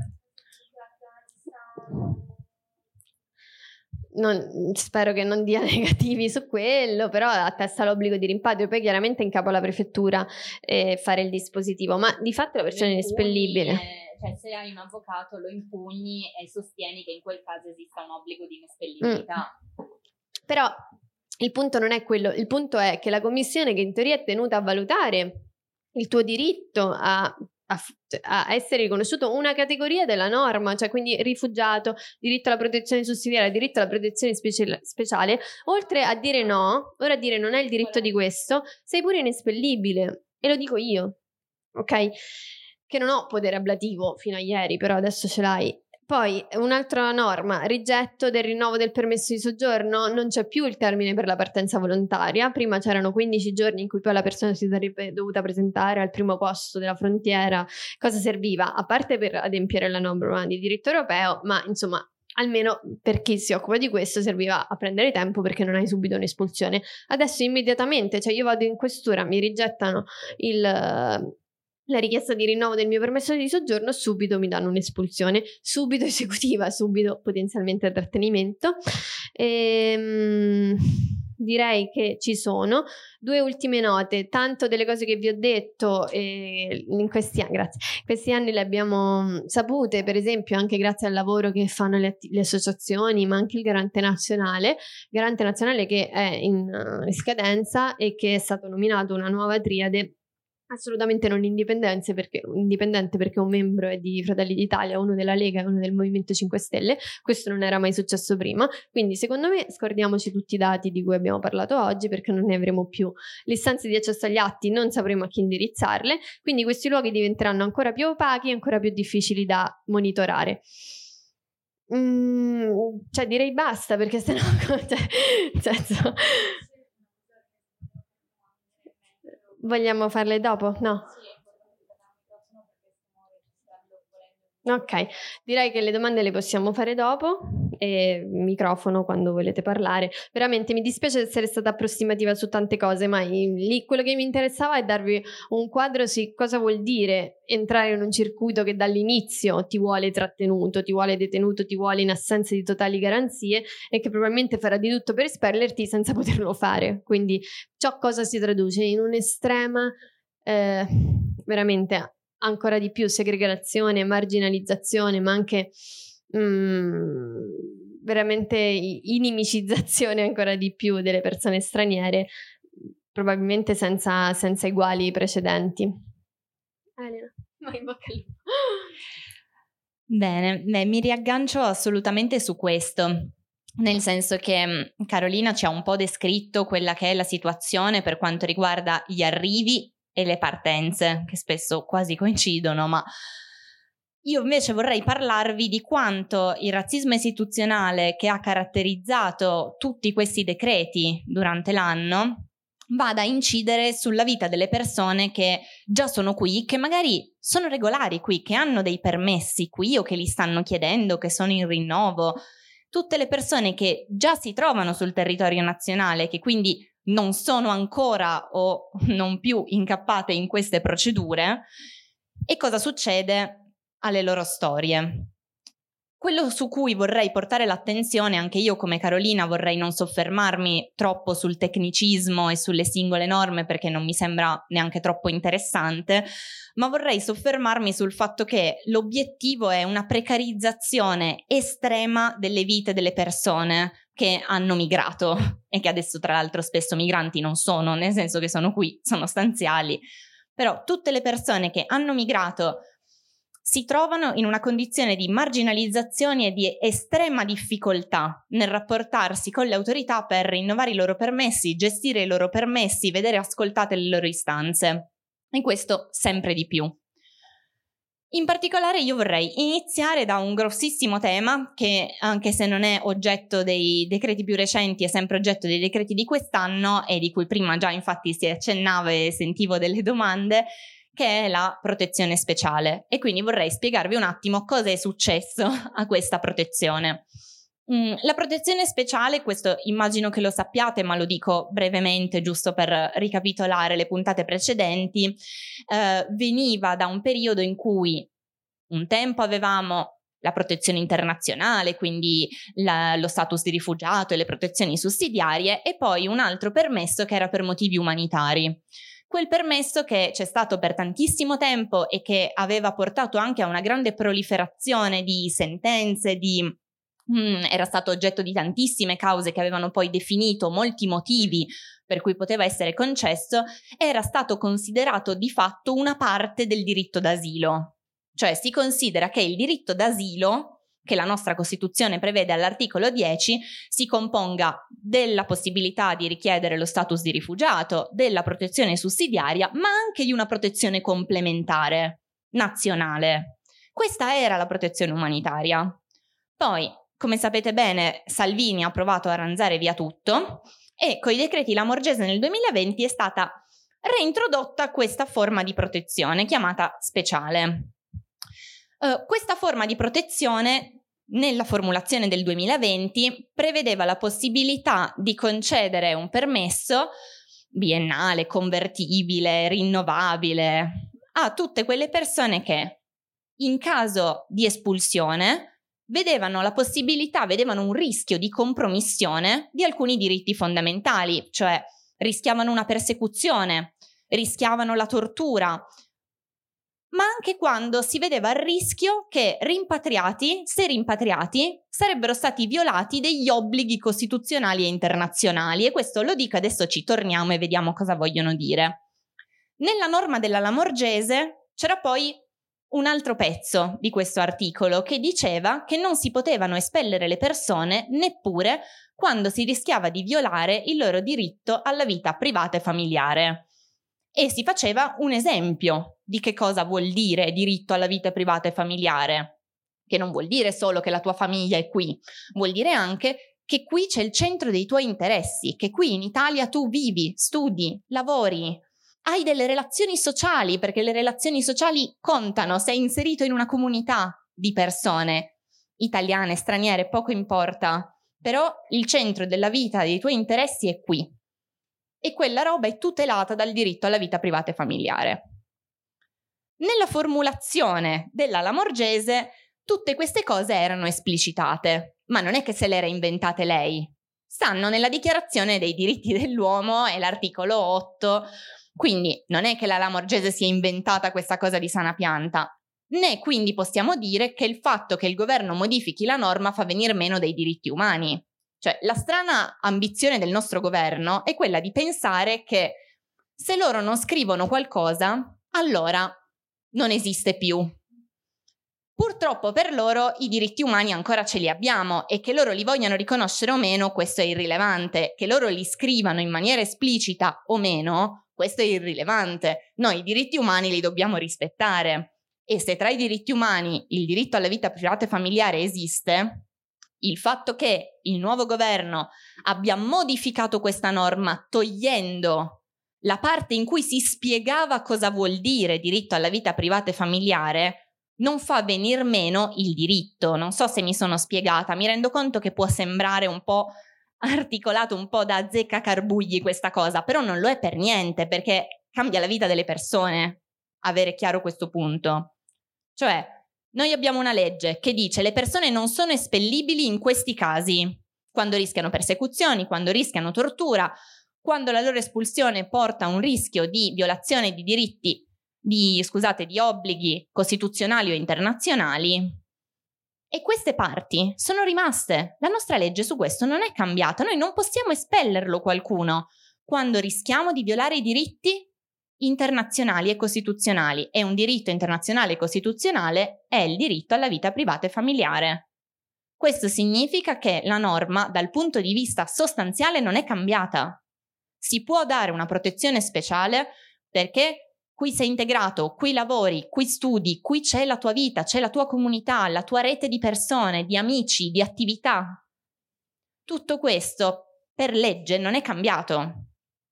Non, spero che non dia negativi su quello, però attesta l'obbligo di rimpatrio, poi chiaramente è in capo alla prefettura eh, fare il dispositivo, ma di fatto la persona è inespellibile. Eh, cioè se hai un avvocato lo impugni e sostieni che in quel caso esista un obbligo di inespellibilità. Mm. Però il punto non è quello, il punto è che la commissione, che in teoria è tenuta a valutare il tuo diritto a A, a essere riconosciuto una categoria della norma, cioè quindi rifugiato, diritto alla protezione sussidiaria, diritto alla protezione speci- speciale, oltre a dire no, ora a dire non è il diritto di questo, sei pure inespellibile, e lo dico io, ok? Che non ho potere ablativo fino a ieri, però adesso ce l'hai. Poi un'altra norma, rigetto del rinnovo del permesso di soggiorno, non c'è più il termine per la partenza volontaria, prima c'erano quindici giorni in cui poi la persona si sarebbe dovuta presentare al primo posto della frontiera. Cosa serviva? A parte per adempiere la norma di diritto europeo, ma insomma almeno per chi si occupa di questo serviva a prendere tempo, perché non hai subito un'espulsione. Adesso immediatamente, cioè io vado in questura, mi rigettano il... la richiesta di rinnovo del mio permesso di soggiorno, subito mi danno un'espulsione, subito esecutiva, subito potenzialmente trattenimento. Ehm, direi che ci sono due ultime note. Tanto delle cose che vi ho detto eh, in questi anni, grazie, questi anni le abbiamo sapute, per esempio anche grazie al lavoro che fanno le, le associazioni, ma anche il Garante Nazionale, Garante Nazionale che è in uh, scadenza e che è stato nominato una nuova triade assolutamente non indipendente perché, indipendente perché un membro è di Fratelli d'Italia, uno della Lega e uno del Movimento cinque Stelle. Questo non era mai successo prima, quindi secondo me scordiamoci tutti i dati di cui abbiamo parlato oggi, perché non ne avremo più. Le istanze di accesso agli atti non sapremo a chi indirizzarle, quindi questi luoghi diventeranno ancora più opachi e ancora più difficili da monitorare. Mm, cioè direi basta, perché sennò cioè, nel senso, vogliamo farle dopo? No. Ok, direi che le domande le possiamo fare dopo, e microfono quando volete parlare. Veramente mi dispiace essere stata approssimativa su tante cose, ma lì quello che mi interessava è darvi un quadro su cosa vuol dire entrare in un circuito che dall'inizio ti vuole trattenuto, ti vuole detenuto, ti vuole in assenza di totali garanzie, e che probabilmente farà di tutto per espellerti senza poterlo fare. Quindi ciò cosa si traduce? In un'estrema eh, veramente ancora di più segregazione, marginalizzazione, ma anche mm, veramente inimicizzazione ancora di più delle persone straniere, probabilmente senza, senza eguali precedenti. Elena, vai in bocca al lupo. Bene, beh, mi riaggancio assolutamente su questo. Nel senso che Carolina ci ha un po' descritto quella che è la situazione per quanto riguarda gli arrivi e le partenze, che spesso quasi coincidono, ma io invece vorrei parlarvi di quanto il razzismo istituzionale che ha caratterizzato tutti questi decreti durante l'anno vada a incidere sulla vita delle persone che già sono qui, che magari sono regolari qui, che hanno dei permessi qui o che li stanno chiedendo, che sono in rinnovo. Tutte le persone che già si trovano sul territorio nazionale, che quindi non sono ancora o non più incappate in queste procedure. E cosa succede alle loro storie? Quello su cui vorrei portare l'attenzione, anche io come Carolina vorrei non soffermarmi troppo sul tecnicismo e sulle singole norme, perché non mi sembra neanche troppo interessante, ma vorrei soffermarmi sul fatto che l'obiettivo è una precarizzazione estrema delle vite delle persone, che hanno migrato e che adesso tra l'altro spesso migranti non sono, nel senso che sono qui, sono stanziali, però tutte le persone che hanno migrato si trovano in una condizione di marginalizzazione e di estrema difficoltà nel rapportarsi con le autorità per rinnovare i loro permessi, gestire i loro permessi, vedere ascoltate le loro istanze. E questo sempre di più. In particolare io vorrei iniziare da un grossissimo tema che, anche se non è oggetto dei decreti più recenti, è sempre oggetto dei decreti di quest'anno e di cui prima già infatti si accennava e sentivo delle domande, che è la protezione speciale. E quindi vorrei spiegarvi un attimo cosa è successo a questa protezione. Mm, la protezione speciale, questo immagino che lo sappiate, ma lo dico brevemente giusto per ricapitolare le puntate precedenti, eh, veniva da un periodo in cui un tempo avevamo la protezione internazionale, quindi la, lo status di rifugiato e le protezioni sussidiarie, e poi un altro permesso che era per motivi umanitari. Quel permesso che c'è stato per tantissimo tempo e che aveva portato anche a una grande proliferazione di sentenze, di Mm, era stato oggetto di tantissime cause che avevano poi definito molti motivi per cui poteva essere concesso, era stato considerato di fatto una parte del diritto d'asilo. Cioè si considera che il diritto d'asilo, che la nostra Costituzione prevede all'articolo dieci, si componga della possibilità di richiedere lo status di rifugiato, della protezione sussidiaria, ma anche di una protezione complementare, nazionale. Questa era la protezione umanitaria. Poi, come sapete bene, Salvini ha provato a ranzare via tutto e con i decreti Lamorgese nel duemilaventi è stata reintrodotta questa forma di protezione chiamata speciale. Uh, questa forma di protezione, nella formulazione del duemilaventi, prevedeva la possibilità di concedere un permesso biennale, convertibile, rinnovabile a tutte quelle persone che, in caso di espulsione, vedevano la possibilità, vedevano un rischio di compromissione di alcuni diritti fondamentali, cioè rischiavano una persecuzione, rischiavano la tortura, ma anche quando si vedeva il rischio che rimpatriati, se rimpatriati, sarebbero stati violati degli obblighi costituzionali e internazionali. E questo lo dico, adesso ci torniamo e vediamo cosa vogliono dire. Nella norma della Lamorgese c'era poi un altro pezzo di questo articolo che diceva che non si potevano espellere le persone neppure quando si rischiava di violare il loro diritto alla vita privata e familiare. E si faceva un esempio di che cosa vuol dire diritto alla vita privata e familiare, che non vuol dire solo che la tua famiglia è qui, vuol dire anche che qui c'è il centro dei tuoi interessi, che qui in Italia tu vivi, studi, lavori, hai delle relazioni sociali, perché le relazioni sociali contano, sei inserito in una comunità di persone, italiane, straniere, poco importa, però il centro della vita, dei tuoi interessi è qui. E quella roba è tutelata dal diritto alla vita privata e familiare. Nella formulazione della Lamorgese tutte queste cose erano esplicitate, ma non è che se le era inventate lei. Stanno nella Dichiarazione dei diritti dell'uomo e l'articolo otto. Quindi non è che la Lamorgese si è inventata questa cosa di sana pianta, né quindi possiamo dire che il fatto che il governo modifichi la norma fa venir meno dei diritti umani. Cioè, la strana ambizione del nostro governo è quella di pensare che se loro non scrivono qualcosa, allora non esiste più. Purtroppo per loro i diritti umani ancora ce li abbiamo e che loro li vogliano riconoscere o meno, questo è irrilevante. Che loro li scrivano in maniera esplicita o meno, questo è irrilevante. Noi i diritti umani li dobbiamo rispettare. E se tra i diritti umani il diritto alla vita privata e familiare esiste, il fatto che il nuovo governo abbia modificato questa norma togliendo la parte in cui si spiegava cosa vuol dire diritto alla vita privata e familiare non fa venir meno il diritto. Non so se mi sono spiegata, mi rendo conto che può sembrare un po' articolato, un po' da azzeccagarbugli questa cosa, però non lo è per niente, perché cambia la vita delle persone avere chiaro questo punto. Cioè, noi abbiamo una legge che dice le persone non sono espellibili in questi casi, quando rischiano persecuzioni, quando rischiano tortura, quando la loro espulsione porta a un rischio di violazione di diritti, di, scusate, di obblighi costituzionali o internazionali, E queste parti sono rimaste. La nostra legge su questo non è cambiata. Noi non possiamo espellerlo qualcuno quando rischiamo di violare i diritti internazionali e costituzionali. E un diritto internazionale e costituzionale è il diritto alla vita privata e familiare. Questo significa che la norma, dal punto di vista sostanziale, non è cambiata. Si può dare una protezione speciale perché qui sei integrato, qui lavori, qui studi, qui c'è la tua vita, c'è la tua comunità, la tua rete di persone, di amici, di attività. Tutto questo per legge non è cambiato.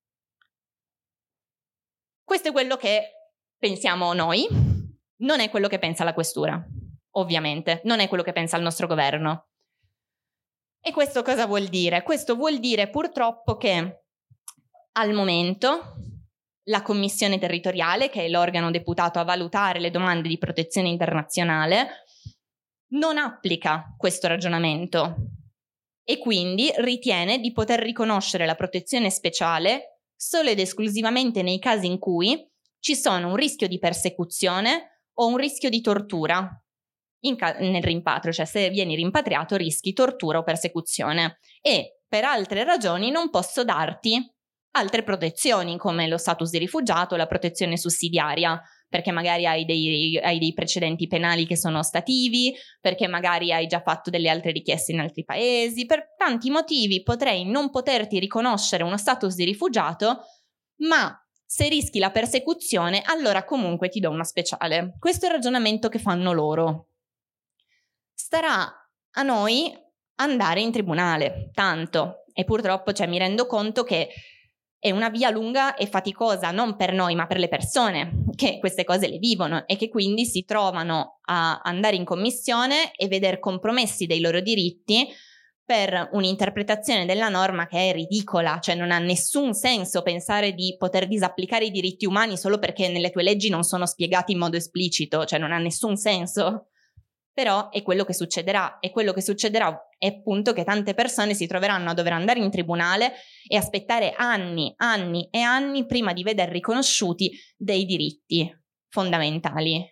Questo è quello che pensiamo noi, non è quello che pensa la questura, ovviamente, non è quello che pensa il nostro governo. E questo cosa vuol dire? Questo vuol dire purtroppo che al momento la Commissione territoriale, che è l'organo deputato a valutare le domande di protezione internazionale, non applica questo ragionamento e quindi ritiene di poter riconoscere la protezione speciale solo ed esclusivamente nei casi in cui ci sono un rischio di persecuzione o un rischio di tortura in ca- nel rimpatrio, cioè se vieni rimpatriato rischi tortura o persecuzione, e per altre ragioni non posso darti altre protezioni come lo status di rifugiato, la protezione sussidiaria, perché magari hai dei, hai dei precedenti penali che sono ostativi, perché magari hai già fatto delle altre richieste in altri paesi. Per tanti motivi potrei non poterti riconoscere uno status di rifugiato, ma se rischi la persecuzione allora comunque ti do una speciale. Questo è il ragionamento che fanno loro. Starà a noi andare in tribunale, tanto, e purtroppo cioè, mi rendo conto che è una via lunga e faticosa, non per noi ma per le persone che queste cose le vivono e che quindi si trovano a andare in commissione e veder compromessi dei loro diritti per un'interpretazione della norma che è ridicola, cioè non ha nessun senso pensare di poter disapplicare i diritti umani solo perché nelle tue leggi non sono spiegati in modo esplicito, cioè non ha nessun senso. Però è quello che succederà, e quello che succederà è appunto che tante persone si troveranno a dover andare in tribunale e aspettare anni, anni e anni prima di veder riconosciuti dei diritti fondamentali.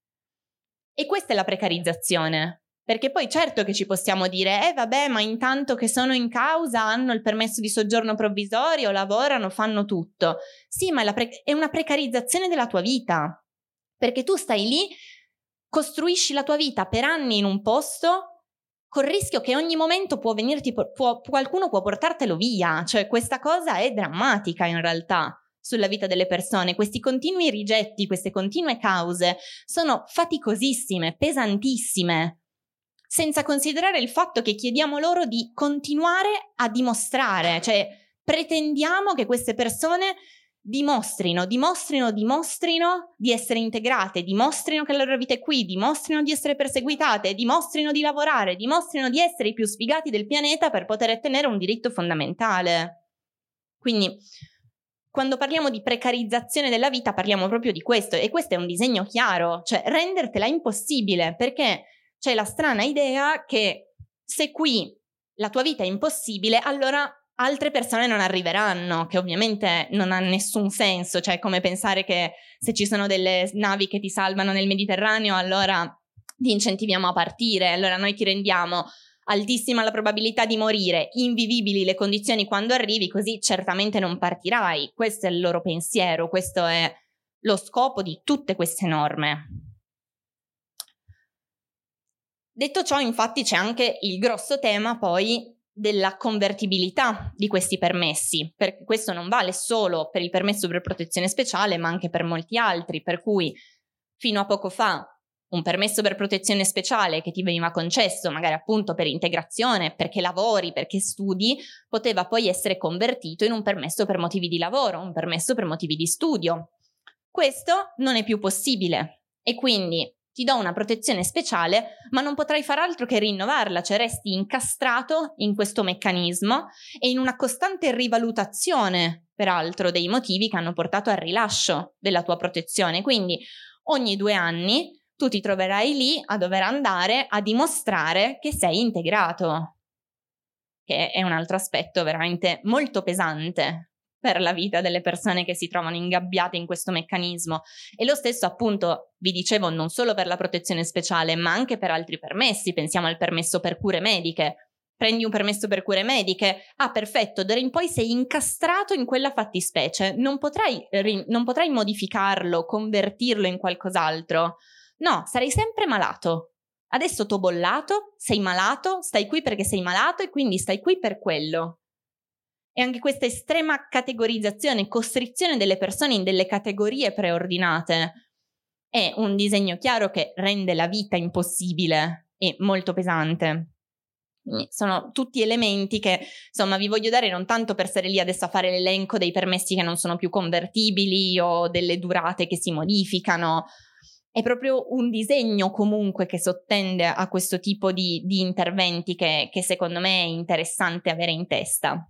E questa è la precarizzazione, perché poi certo che ci possiamo dire eh vabbè, ma intanto che sono in causa hanno il permesso di soggiorno provvisorio, lavorano, fanno tutto. Sì, ma è, la pre- è una precarizzazione della tua vita, perché tu stai lì, costruisci la tua vita per anni in un posto col rischio che ogni momento può venirti, può, qualcuno può portartelo via, cioè questa cosa è drammatica in realtà sulla vita delle persone. Questi continui rigetti, queste continue cause sono faticosissime, pesantissime, senza considerare il fatto che chiediamo loro di continuare a dimostrare, cioè pretendiamo che queste persone dimostrino, dimostrino, dimostrino di essere integrate, dimostrino che la loro vita è qui, dimostrino di essere perseguitate, dimostrino di lavorare, dimostrino di essere i più sfigati del pianeta per poter ottenere un diritto fondamentale. Quindi, quando parliamo di precarizzazione della vita, parliamo proprio di questo, e questo è un disegno chiaro, cioè rendertela impossibile, perché c'è la strana idea che se qui la tua vita è impossibile, allora altre persone non arriveranno, che ovviamente non ha nessun senso, cioè come pensare che se ci sono delle navi che ti salvano nel Mediterraneo, allora ti incentiviamo a partire, allora noi ti rendiamo altissima la probabilità di morire, invivibili le condizioni quando arrivi, così certamente non partirai. Questo è il loro pensiero, questo è lo scopo di tutte queste norme. Detto ciò, infatti, c'è anche il grosso tema poi della convertibilità di questi permessi, perché questo non vale solo per il permesso per protezione speciale, ma anche per molti altri, per cui fino a poco fa un permesso per protezione speciale che ti veniva concesso magari appunto per integrazione, perché lavori, perché studi, poteva poi essere convertito in un permesso per motivi di lavoro, un permesso per motivi di studio. Questo non è più possibile e quindi ti do una protezione speciale, ma non potrai far altro che rinnovarla, cioè resti incastrato in questo meccanismo e in una costante rivalutazione, peraltro, dei motivi che hanno portato al rilascio della tua protezione. Quindi ogni due anni tu ti troverai lì a dover andare a dimostrare che sei integrato, che è un altro aspetto veramente molto pesante per la vita delle persone che si trovano ingabbiate in questo meccanismo. E lo stesso, appunto, vi dicevo, non solo per la protezione speciale, ma anche per altri permessi. Pensiamo al permesso per cure mediche. Prendi un permesso per cure mediche, ah perfetto, d'ora in poi sei incastrato in quella fattispecie, non potrai, non potrai modificarlo, convertirlo in qualcos'altro. No, sarai sempre malato. Adesso t'ho bollato, sei malato, stai qui perché sei malato e quindi stai qui per quello. E anche questa estrema categorizzazione, costrizione delle persone in delle categorie preordinate è un disegno chiaro che rende la vita impossibile e molto pesante. Sono tutti elementi che, insomma, vi voglio dare non tanto per stare lì adesso a fare l'elenco dei permessi che non sono più convertibili o delle durate che si modificano. È proprio un disegno comunque che sottende a questo tipo di, di interventi che, che secondo me è interessante avere in testa.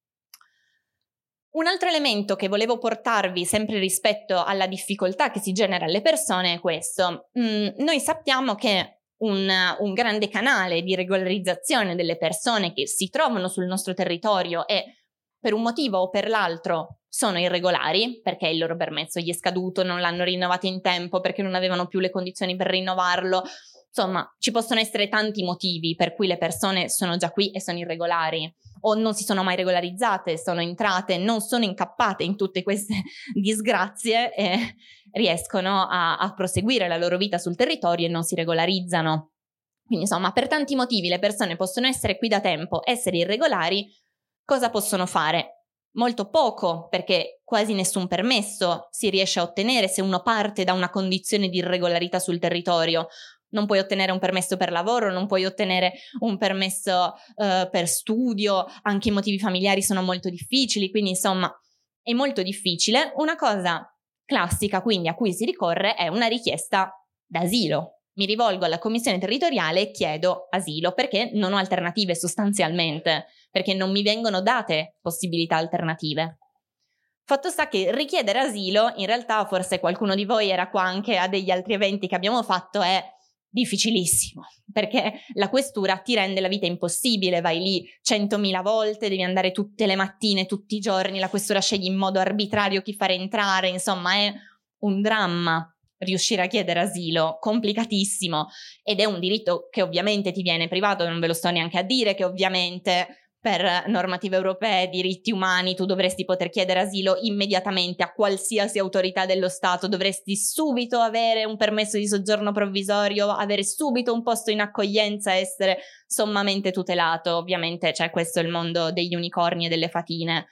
Un altro elemento che volevo portarvi sempre rispetto alla difficoltà che si genera alle persone è questo. Mm, noi sappiamo che un, un grande canale di regolarizzazione delle persone che si trovano sul nostro territorio e per un motivo o per l'altro sono irregolari, perché il loro permesso gli è scaduto, non l'hanno rinnovato in tempo, perché non avevano più le condizioni per rinnovarlo. Insomma, ci possono essere tanti motivi per cui le persone sono già qui e sono irregolari, o non si sono mai regolarizzate, sono entrate, non sono incappate in tutte queste disgrazie e riescono a, a proseguire la loro vita sul territorio e non si regolarizzano. Quindi, insomma, per tanti motivi le persone possono essere qui da tempo, essere irregolari. Cosa possono fare? Molto poco, perché quasi nessun permesso si riesce a ottenere se uno parte da una condizione di irregolarità sul territorio. Non puoi ottenere un permesso per lavoro, non puoi ottenere un permesso uh, per studio, anche i motivi familiari sono molto difficili, quindi insomma è molto difficile. Una cosa classica quindi a cui si ricorre è una richiesta d'asilo. Mi rivolgo alla commissione territoriale e chiedo asilo perché non ho alternative sostanzialmente, perché non mi vengono date possibilità alternative. Fatto sta che richiedere asilo, in realtà forse qualcuno di voi era qua anche a degli altri eventi che abbiamo fatto, è difficilissimo, perché la questura ti rende la vita impossibile, vai lì centomila volte, devi andare tutte le mattine, tutti i giorni, la questura sceglie in modo arbitrario chi fare entrare, insomma è un dramma riuscire a chiedere asilo, complicatissimo, ed è un diritto che ovviamente ti viene privato, non ve lo sto neanche a dire che ovviamente per normative europee, diritti umani, tu dovresti poter chiedere asilo immediatamente a qualsiasi autorità dello Stato, dovresti subito avere un permesso di soggiorno provvisorio, avere subito un posto in accoglienza, essere sommamente tutelato. Ovviamente c'è questo è il mondo degli unicorni e delle fatine.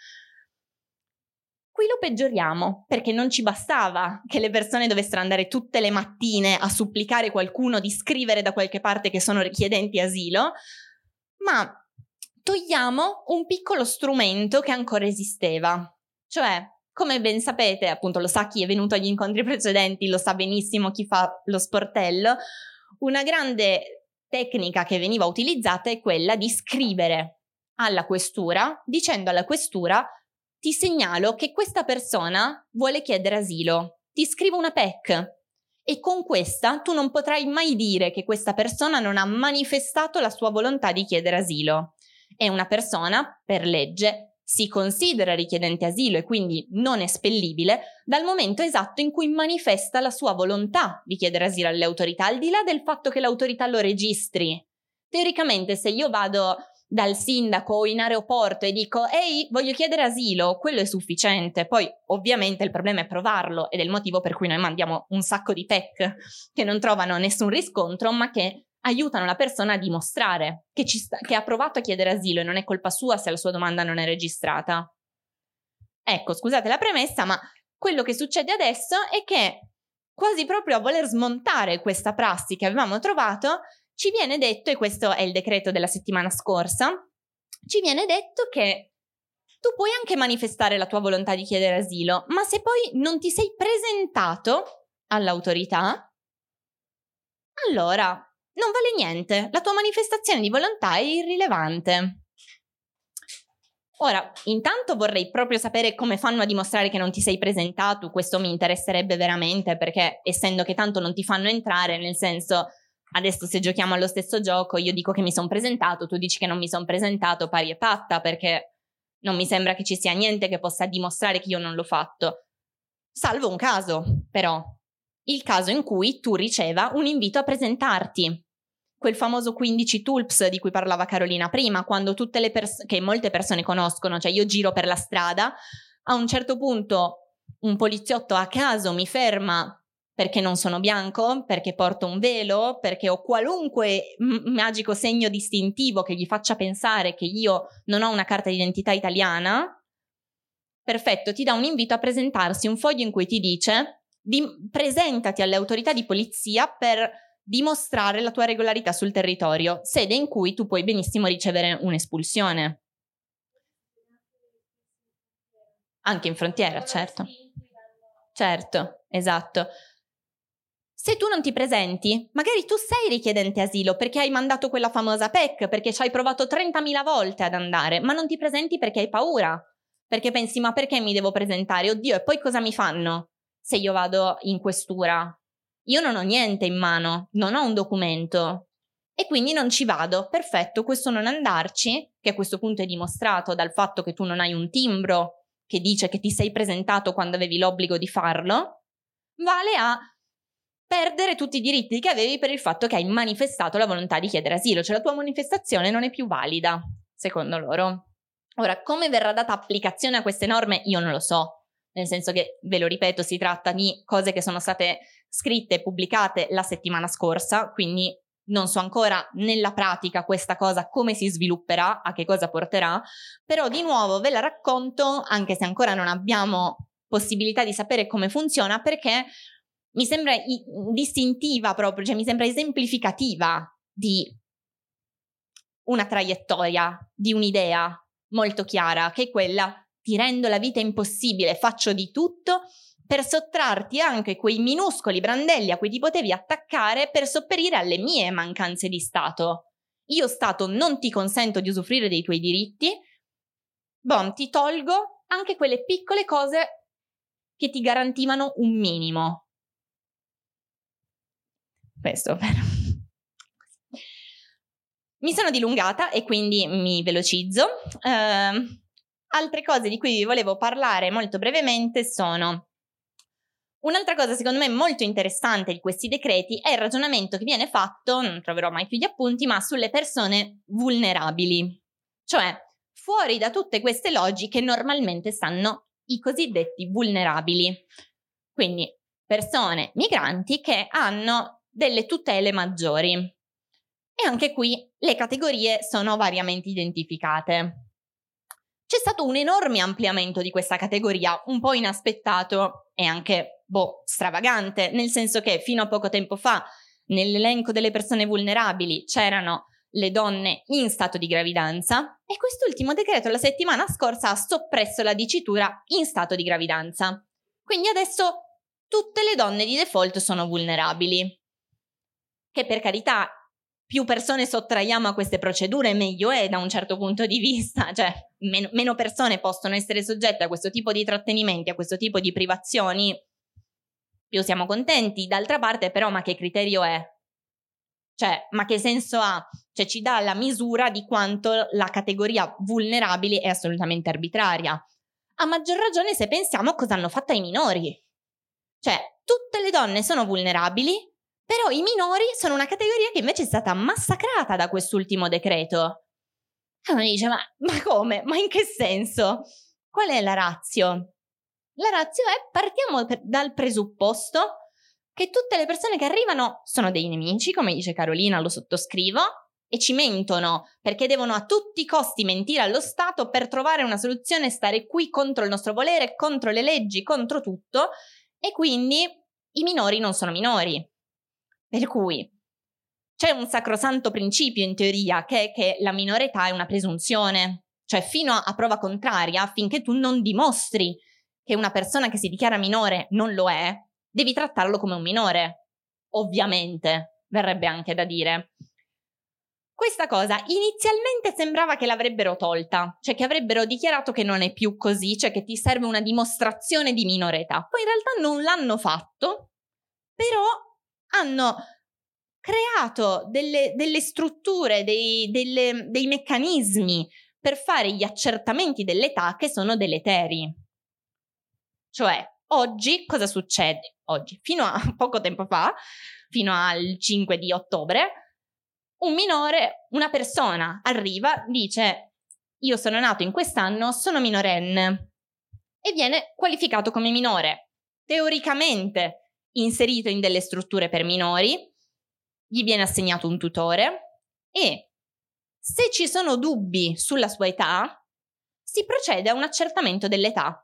Qui lo peggioriamo, perché non ci bastava che le persone dovessero andare tutte le mattine a supplicare qualcuno di scrivere da qualche parte che sono richiedenti asilo, ma togliamo un piccolo strumento che ancora esisteva. Cioè, come ben sapete, appunto lo sa chi è venuto agli incontri precedenti, lo sa benissimo chi fa lo sportello, una grande tecnica che veniva utilizzata è quella di scrivere alla questura, dicendo alla questura: ti segnalo che questa persona vuole chiedere asilo, ti scrivo una P E C e con questa tu non potrai mai dire che questa persona non ha manifestato la sua volontà di chiedere asilo. È una persona, per legge, si considera richiedente asilo e quindi non espellibile dal momento esatto in cui manifesta la sua volontà di chiedere asilo alle autorità, al di là del fatto che l'autorità lo registri. Teoricamente, se io vado dal sindaco o in aeroporto e dico ehi, voglio chiedere asilo, quello è sufficiente. Poi ovviamente il problema è provarlo ed è il motivo per cui noi mandiamo un sacco di P E C che non trovano nessun riscontro ma che aiutano la persona a dimostrare che, ci sta, che ha provato a chiedere asilo e non è colpa sua se la sua domanda non è registrata. Ecco, scusate la premessa, ma quello che succede adesso è che quasi proprio a voler smontare questa prassi che avevamo trovato, ci viene detto, e questo è il decreto della settimana scorsa, ci viene detto che tu puoi anche manifestare la tua volontà di chiedere asilo, ma se poi non ti sei presentato all'autorità, allora non vale niente, la tua manifestazione di volontà è irrilevante. Ora, intanto vorrei proprio sapere come fanno a dimostrare che non ti sei presentato, questo mi interesserebbe veramente, perché essendo che tanto non ti fanno entrare, nel senso, adesso se giochiamo allo stesso gioco, io dico che mi sono presentato, tu dici che non mi sono presentato, pari e patta, perché non mi sembra che ci sia niente che possa dimostrare che io non l'ho fatto. Salvo un caso, però, il caso in cui tu riceva un invito a presentarti. Quel famoso quindici tulps di cui parlava Carolina prima, quando tutte le persone, che molte persone conoscono, cioè io giro per la strada, a un certo punto un poliziotto a caso mi ferma perché non sono bianco, perché porto un velo, perché ho qualunque m- magico segno distintivo che gli faccia pensare che io non ho una carta d'identità italiana. Perfetto, ti dà un invito a presentarsi, un foglio in cui ti dice di, presentati alle autorità di polizia per dimostrare la tua regolarità sul territorio, sede in cui tu puoi benissimo ricevere un'espulsione. Anche in frontiera, certo. Certo, esatto. Se tu non ti presenti, magari tu sei richiedente asilo perché hai mandato quella famosa P E C, perché ci hai provato trentamila volte ad andare, ma non ti presenti perché hai paura, perché pensi ma perché mi devo presentare? Oddio, e poi cosa mi fanno se io vado in questura? Io non ho niente in mano, non ho un documento e quindi non ci vado. Perfetto, questo non andarci, che a questo punto è dimostrato dal fatto che tu non hai un timbro che dice che ti sei presentato quando avevi l'obbligo di farlo, vale a perdere tutti i diritti che avevi per il fatto che hai manifestato la volontà di chiedere asilo, cioè la tua manifestazione non è più valida, secondo loro. Ora, come verrà data applicazione a queste norme io non lo so, nel senso che, ve lo ripeto, si tratta di cose che sono state scritte e pubblicate la settimana scorsa, quindi non so ancora nella pratica questa cosa come si svilupperà, a che cosa porterà, però di nuovo ve la racconto, anche se ancora non abbiamo possibilità di sapere come funziona, perché mi sembra distintiva proprio, cioè mi sembra esemplificativa di una traiettoria, di un'idea molto chiara, che è quella: ti rendo la vita impossibile, faccio di tutto per sottrarti anche quei minuscoli brandelli a cui ti potevi attaccare per sopperire alle mie mancanze di Stato. Io Stato non ti consento di usufruire dei tuoi diritti, bon, ti tolgo anche quelle piccole cose che ti garantivano un minimo. Questo per... Mi sono dilungata e quindi mi velocizzo. Uh, altre cose di cui vi volevo parlare molto brevemente sono: un'altra cosa secondo me molto interessante di questi decreti è il ragionamento che viene fatto, non troverò mai più gli appunti, ma sulle persone vulnerabili. Cioè, fuori da tutte queste logiche normalmente stanno i cosiddetti vulnerabili. Quindi persone migranti che hanno delle tutele maggiori. E anche qui le categorie sono variamente identificate. C'è stato un enorme ampliamento di questa categoria, un po' inaspettato e anche, boh, stravagante, nel senso che fino a poco tempo fa nell'elenco delle persone vulnerabili c'erano le donne in stato di gravidanza e quest'ultimo decreto la settimana scorsa ha soppresso la dicitura in stato di gravidanza. Quindi adesso tutte le donne di default sono vulnerabili. Che per carità, più persone sottraiamo a queste procedure meglio è da un certo punto di vista, cioè meno, meno persone possono essere soggette a questo tipo di trattenimenti, a questo tipo di privazioni, più siamo contenti. D'altra parte però, ma che criterio è? Cioè, ma che senso ha? Cioè ci dà la misura di quanto la categoria vulnerabile è assolutamente arbitraria. A maggior ragione se pensiamo a cosa hanno fatto ai minori. Cioè, tutte le donne sono vulnerabili, però i minori sono una categoria che invece è stata massacrata da quest'ultimo decreto. E uno dice, ma, ma come? Ma in che senso? Qual è la ratio? La ratio è, partiamo per, dal presupposto che tutte le persone che arrivano sono dei nemici, come dice Carolina, lo sottoscrivo, e ci mentono perché devono a tutti i costi mentire allo Stato per trovare una soluzione, stare qui contro il nostro volere, contro le leggi, contro tutto, e quindi i minori non sono minori. Per cui c'è un sacrosanto principio in teoria che è che la minore età è una presunzione, cioè fino a prova contraria, finché tu non dimostri che una persona che si dichiara minore non lo è, devi trattarlo come un minore, ovviamente, verrebbe anche da dire. Questa cosa inizialmente sembrava che l'avrebbero tolta, cioè che avrebbero dichiarato che non è più così, cioè che ti serve una dimostrazione di minore età. Poi in realtà non l'hanno fatto, però hanno creato delle, delle strutture, dei, delle, dei meccanismi per fare gli accertamenti dell'età che sono deleteri. Cioè, oggi cosa succede? Oggi, fino a poco tempo fa, fino al cinque di ottobre, un minore, una persona arriva, dice io sono nato in quest'anno, sono minorenne e viene qualificato come minore, teoricamente inserito in delle strutture per minori, gli viene assegnato un tutore e se ci sono dubbi sulla sua età si procede a un accertamento dell'età.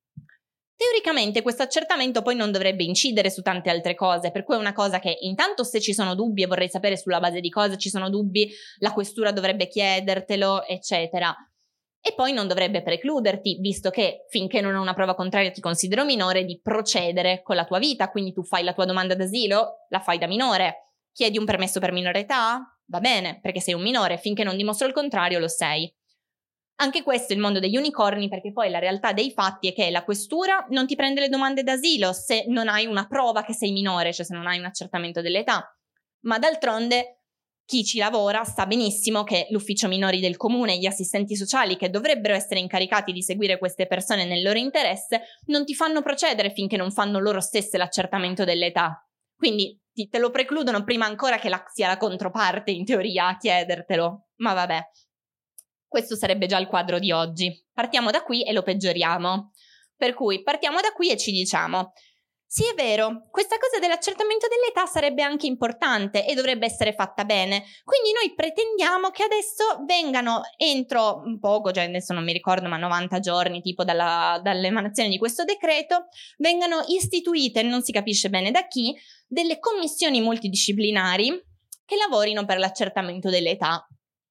Teoricamente questo accertamento poi non dovrebbe incidere su tante altre cose, per cui è una cosa che intanto se ci sono dubbi, e vorrei sapere sulla base di cosa ci sono dubbi, la questura dovrebbe chiedertelo, eccetera. E poi non dovrebbe precluderti, visto che finché non ho una prova contraria ti considero minore, di procedere con la tua vita. Quindi tu fai la tua domanda d'asilo, la fai da minore, chiedi un permesso per minore età, va bene, perché sei un minore, finché non dimostro il contrario lo sei. Anche questo è il mondo degli unicorni, perché poi la realtà dei fatti è che la questura non ti prende le domande d'asilo se non hai una prova che sei minore, cioè se non hai un accertamento dell'età. Ma d'altronde chi ci lavora sa benissimo che l'ufficio minori del comune e gli assistenti sociali che dovrebbero essere incaricati di seguire queste persone nel loro interesse non ti fanno procedere finché non fanno loro stesse l'accertamento dell'età. Quindi ti, te lo precludono prima ancora che la, sia la controparte in teoria a chiedertelo. Ma vabbè. Questo sarebbe già il quadro di oggi. Partiamo da qui e lo peggioriamo. Per cui partiamo da qui e ci diciamo: sì, è vero, questa cosa dell'accertamento dell'età sarebbe anche importante e dovrebbe essere fatta bene. Quindi noi pretendiamo che adesso vengano entro un poco, cioè adesso non mi ricordo, ma novanta giorni tipo dalla, dall'emanazione di questo decreto, vengano istituite, non si capisce bene da chi, delle commissioni multidisciplinari che lavorino per l'accertamento dell'età.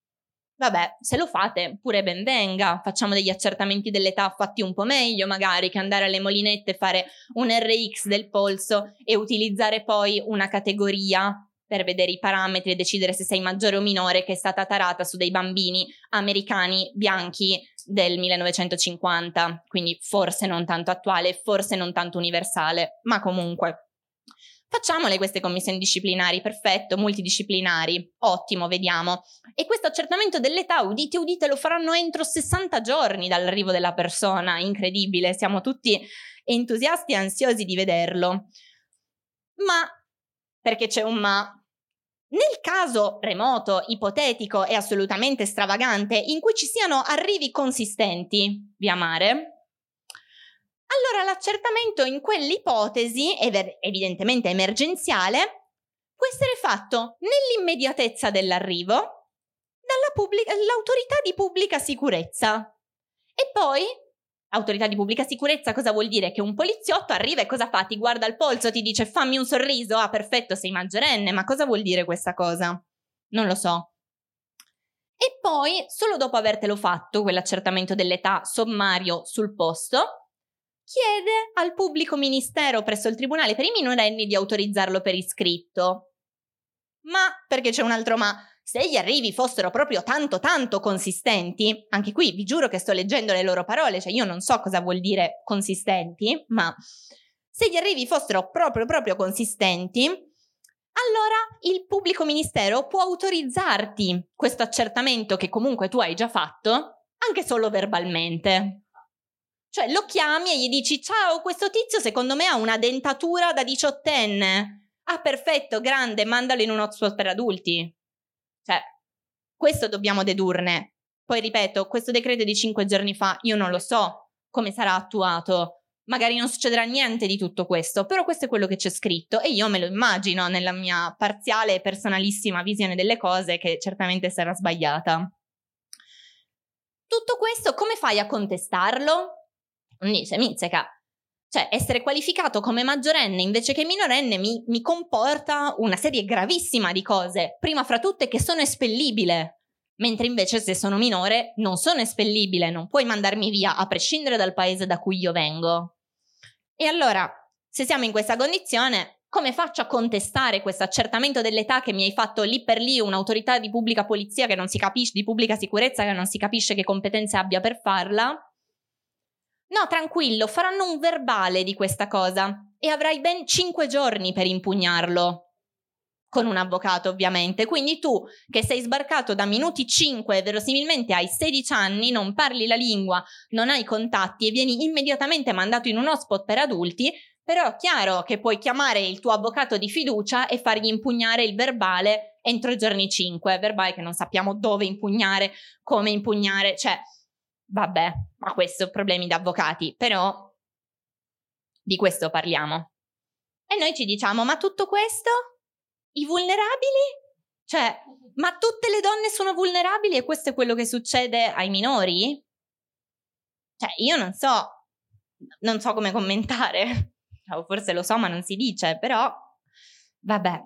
Vabbè, se lo fate, pure ben venga, facciamo degli accertamenti dell'età fatti un po' meglio magari che andare alle molinette e fare un R X del polso e utilizzare poi una categoria per vedere i parametri e decidere se sei maggiore o minore che è stata tarata su dei bambini americani bianchi del millenovecentocinquanta, quindi forse non tanto attuale, forse non tanto universale, ma comunque. Facciamole queste commissioni disciplinari, perfetto, multidisciplinari, ottimo, vediamo. E questo accertamento dell'età, udite udite, lo faranno entro sessanta giorni dall'arrivo della persona, incredibile, siamo tutti entusiasti e ansiosi di vederlo. Ma, perché c'è un ma, nel caso remoto, ipotetico e assolutamente stravagante, in cui ci siano arrivi consistenti via mare, allora l'accertamento in quell'ipotesi, evidentemente emergenziale, può essere fatto nell'immediatezza dell'arrivo dalla pubblica, dall'autorità di pubblica sicurezza. E poi, autorità di pubblica sicurezza cosa vuol dire? Che un poliziotto arriva e cosa fa? Ti guarda al polso, ti dice fammi un sorriso, ah perfetto sei maggiorenne, ma cosa vuol dire questa cosa? Non lo so. E poi, solo dopo avertelo fatto, quell'accertamento dell'età sommario sul posto, chiede al pubblico ministero presso il Tribunale per i minorenni di autorizzarlo per iscritto. Ma, perché c'è un altro ma, se gli arrivi fossero proprio tanto tanto consistenti, anche qui vi giuro che sto leggendo le loro parole, cioè io non so cosa vuol dire consistenti, ma se gli arrivi fossero proprio proprio consistenti, allora il pubblico ministero può autorizzarti questo accertamento che comunque tu hai già fatto, anche solo verbalmente. Cioè lo chiami e gli dici ciao, questo tizio secondo me ha una dentatura da diciottenne. Ah perfetto, grande, mandalo in un hotspot per adulti. Cioè, questo dobbiamo dedurne. Poi ripeto, questo decreto è di cinque giorni fa, io non lo so come sarà attuato. Magari non succederà niente di tutto questo, però questo è quello che c'è scritto e io me lo immagino nella mia parziale e personalissima visione delle cose che certamente sarà sbagliata. Tutto questo come fai a contestarlo? Dice, mizzica, cioè essere qualificato come maggiorenne invece che minorenne mi, mi comporta una serie gravissima di cose, prima fra tutte che sono espellibile, mentre invece se sono minore non sono espellibile, non puoi mandarmi via a prescindere dal paese da cui io vengo. E allora, se siamo in questa condizione, come faccio a contestare questo accertamento dell'età che mi hai fatto lì per lì un'autorità di pubblica polizia che non si capisce, di pubblica sicurezza che non si capisce che competenze abbia per farla? No, tranquillo, faranno un verbale di questa cosa e avrai ben cinque giorni per impugnarlo. con un avvocato ovviamente, quindi tu che sei sbarcato da minuti cinque, verosimilmente hai sedici anni, non parli la lingua, non hai contatti e vieni immediatamente mandato in un hotspot per adulti, però è chiaro che puoi chiamare il tuo avvocato di fiducia e fargli impugnare il verbale entro i giorni cinque, verbale che non sappiamo dove impugnare, come impugnare, cioè vabbè, ma questo problemi da avvocati, però di questo parliamo. E noi ci diciamo, ma tutto questo? I vulnerabili? Cioè, ma tutte le donne sono vulnerabili e questo è quello che succede ai minori? Cioè, io non so, non so come commentare, o forse lo so ma non si dice, però vabbè.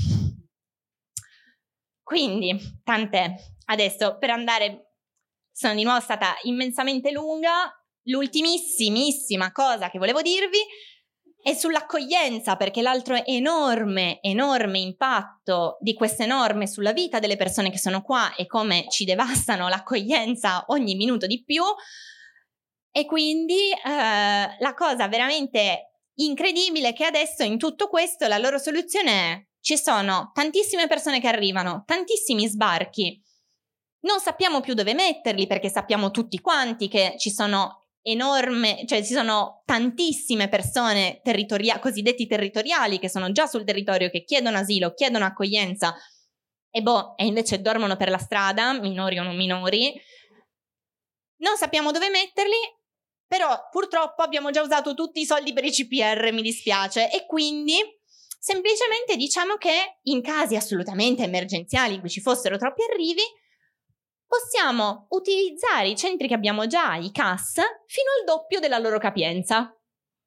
Quindi, tant'è. Adesso, per andare, sono di nuovo stata immensamente lunga, l'ultimissimissima cosa che volevo dirvi è sull'accoglienza, perché l'altro enorme, enorme impatto di queste norme sulla vita delle persone che sono qua e come ci devastano l'accoglienza ogni minuto di più. E quindi eh, la cosa veramente incredibile è che adesso in tutto questo la loro soluzione è: ci sono tantissime persone che arrivano, tantissimi sbarchi, non sappiamo più dove metterli perché sappiamo tutti quanti che ci sono enorme, cioè ci sono tantissime persone territoriali, cosiddetti territoriali, che sono già sul territorio, che chiedono asilo, chiedono accoglienza e boh, e invece dormono per la strada, minori o non minori. Non sappiamo dove metterli, però purtroppo abbiamo già usato tutti i soldi per i C P R, mi dispiace, e quindi semplicemente diciamo che in casi assolutamente emergenziali in cui ci fossero troppi arrivi, possiamo utilizzare i centri che abbiamo già, i C A S, fino al doppio della loro capienza.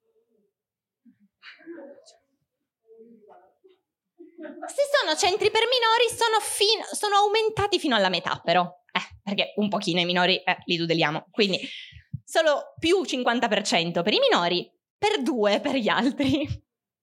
Se sono centri per minori, sono, fin- sono aumentati fino alla metà però, eh, perché un pochino i minori eh, li dudeliamo, quindi solo più cinquanta per cento per i minori, per due per gli altri.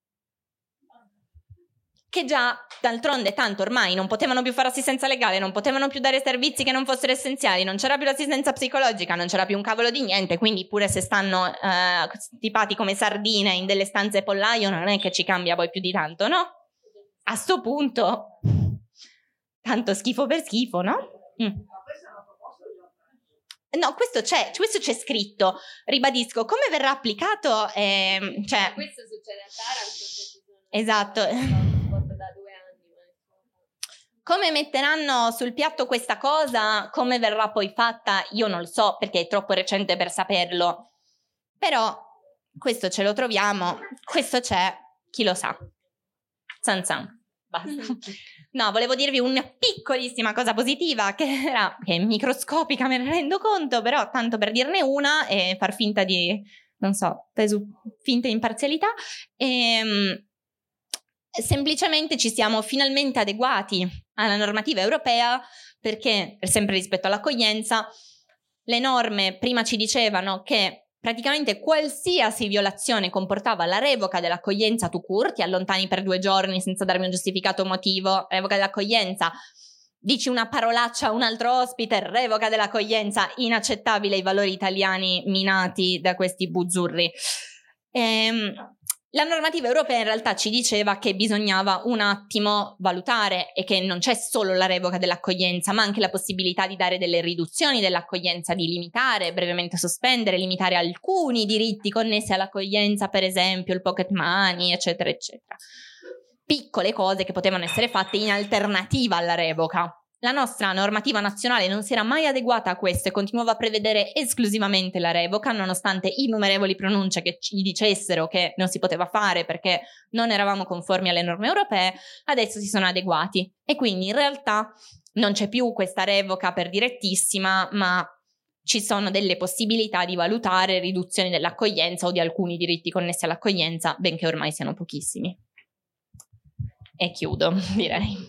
Che già, d'altronde, tanto ormai non potevano più fare assistenza legale, non potevano più dare servizi che non fossero essenziali, non c'era più l'assistenza psicologica, non c'era più un cavolo di niente, quindi pure se stanno eh, stipati come sardine in delle stanze pollaio non è che ci cambia poi più di tanto, no? A sto punto, tanto schifo per schifo, no? Mm. No, questo c'è, questo c'è scritto, ribadisco, come verrà applicato, eh, cioè... Questo succede a Taranto. Esatto. Come metteranno sul piatto questa cosa, come verrà poi fatta, io non lo so perché è troppo recente per saperlo, però questo ce lo troviamo, questo c'è, chi lo sa. San san, basta. No, volevo dirvi una piccolissima cosa positiva che era, che è microscopica, me ne rendo conto, però tanto per dirne una e far finta di, non so, presu- finta imparzialità. E, semplicemente ci siamo finalmente adeguati alla normativa europea perché, sempre rispetto all'accoglienza, le norme prima ci dicevano che praticamente qualsiasi violazione comportava la revoca dell'accoglienza tout court, ti allontani per due giorni senza darmi un giustificato motivo, revoca dell'accoglienza, dici una parolaccia a un altro ospite, revoca dell'accoglienza, inaccettabile i valori italiani minati da questi buzzurri. Ehm... La normativa europea in realtà ci diceva che bisognava un attimo valutare e che non c'è solo la revoca dell'accoglienza, ma anche la possibilità di dare delle riduzioni dell'accoglienza, di limitare, brevemente sospendere, limitare alcuni diritti connessi all'accoglienza, per esempio il pocket money, eccetera, eccetera. Piccole cose che potevano essere fatte in alternativa alla revoca. La nostra normativa nazionale non si era mai adeguata a questo e continuava a prevedere esclusivamente la revoca, nonostante innumerevoli pronunce che ci dicessero che non si poteva fare perché non eravamo conformi alle norme europee. Adesso si sono adeguati e quindi in realtà non c'è più questa revoca per direttissima, ma ci sono delle possibilità di valutare riduzioni dell'accoglienza o di alcuni diritti connessi all'accoglienza, benché ormai siano pochissimi. E chiudo, direi.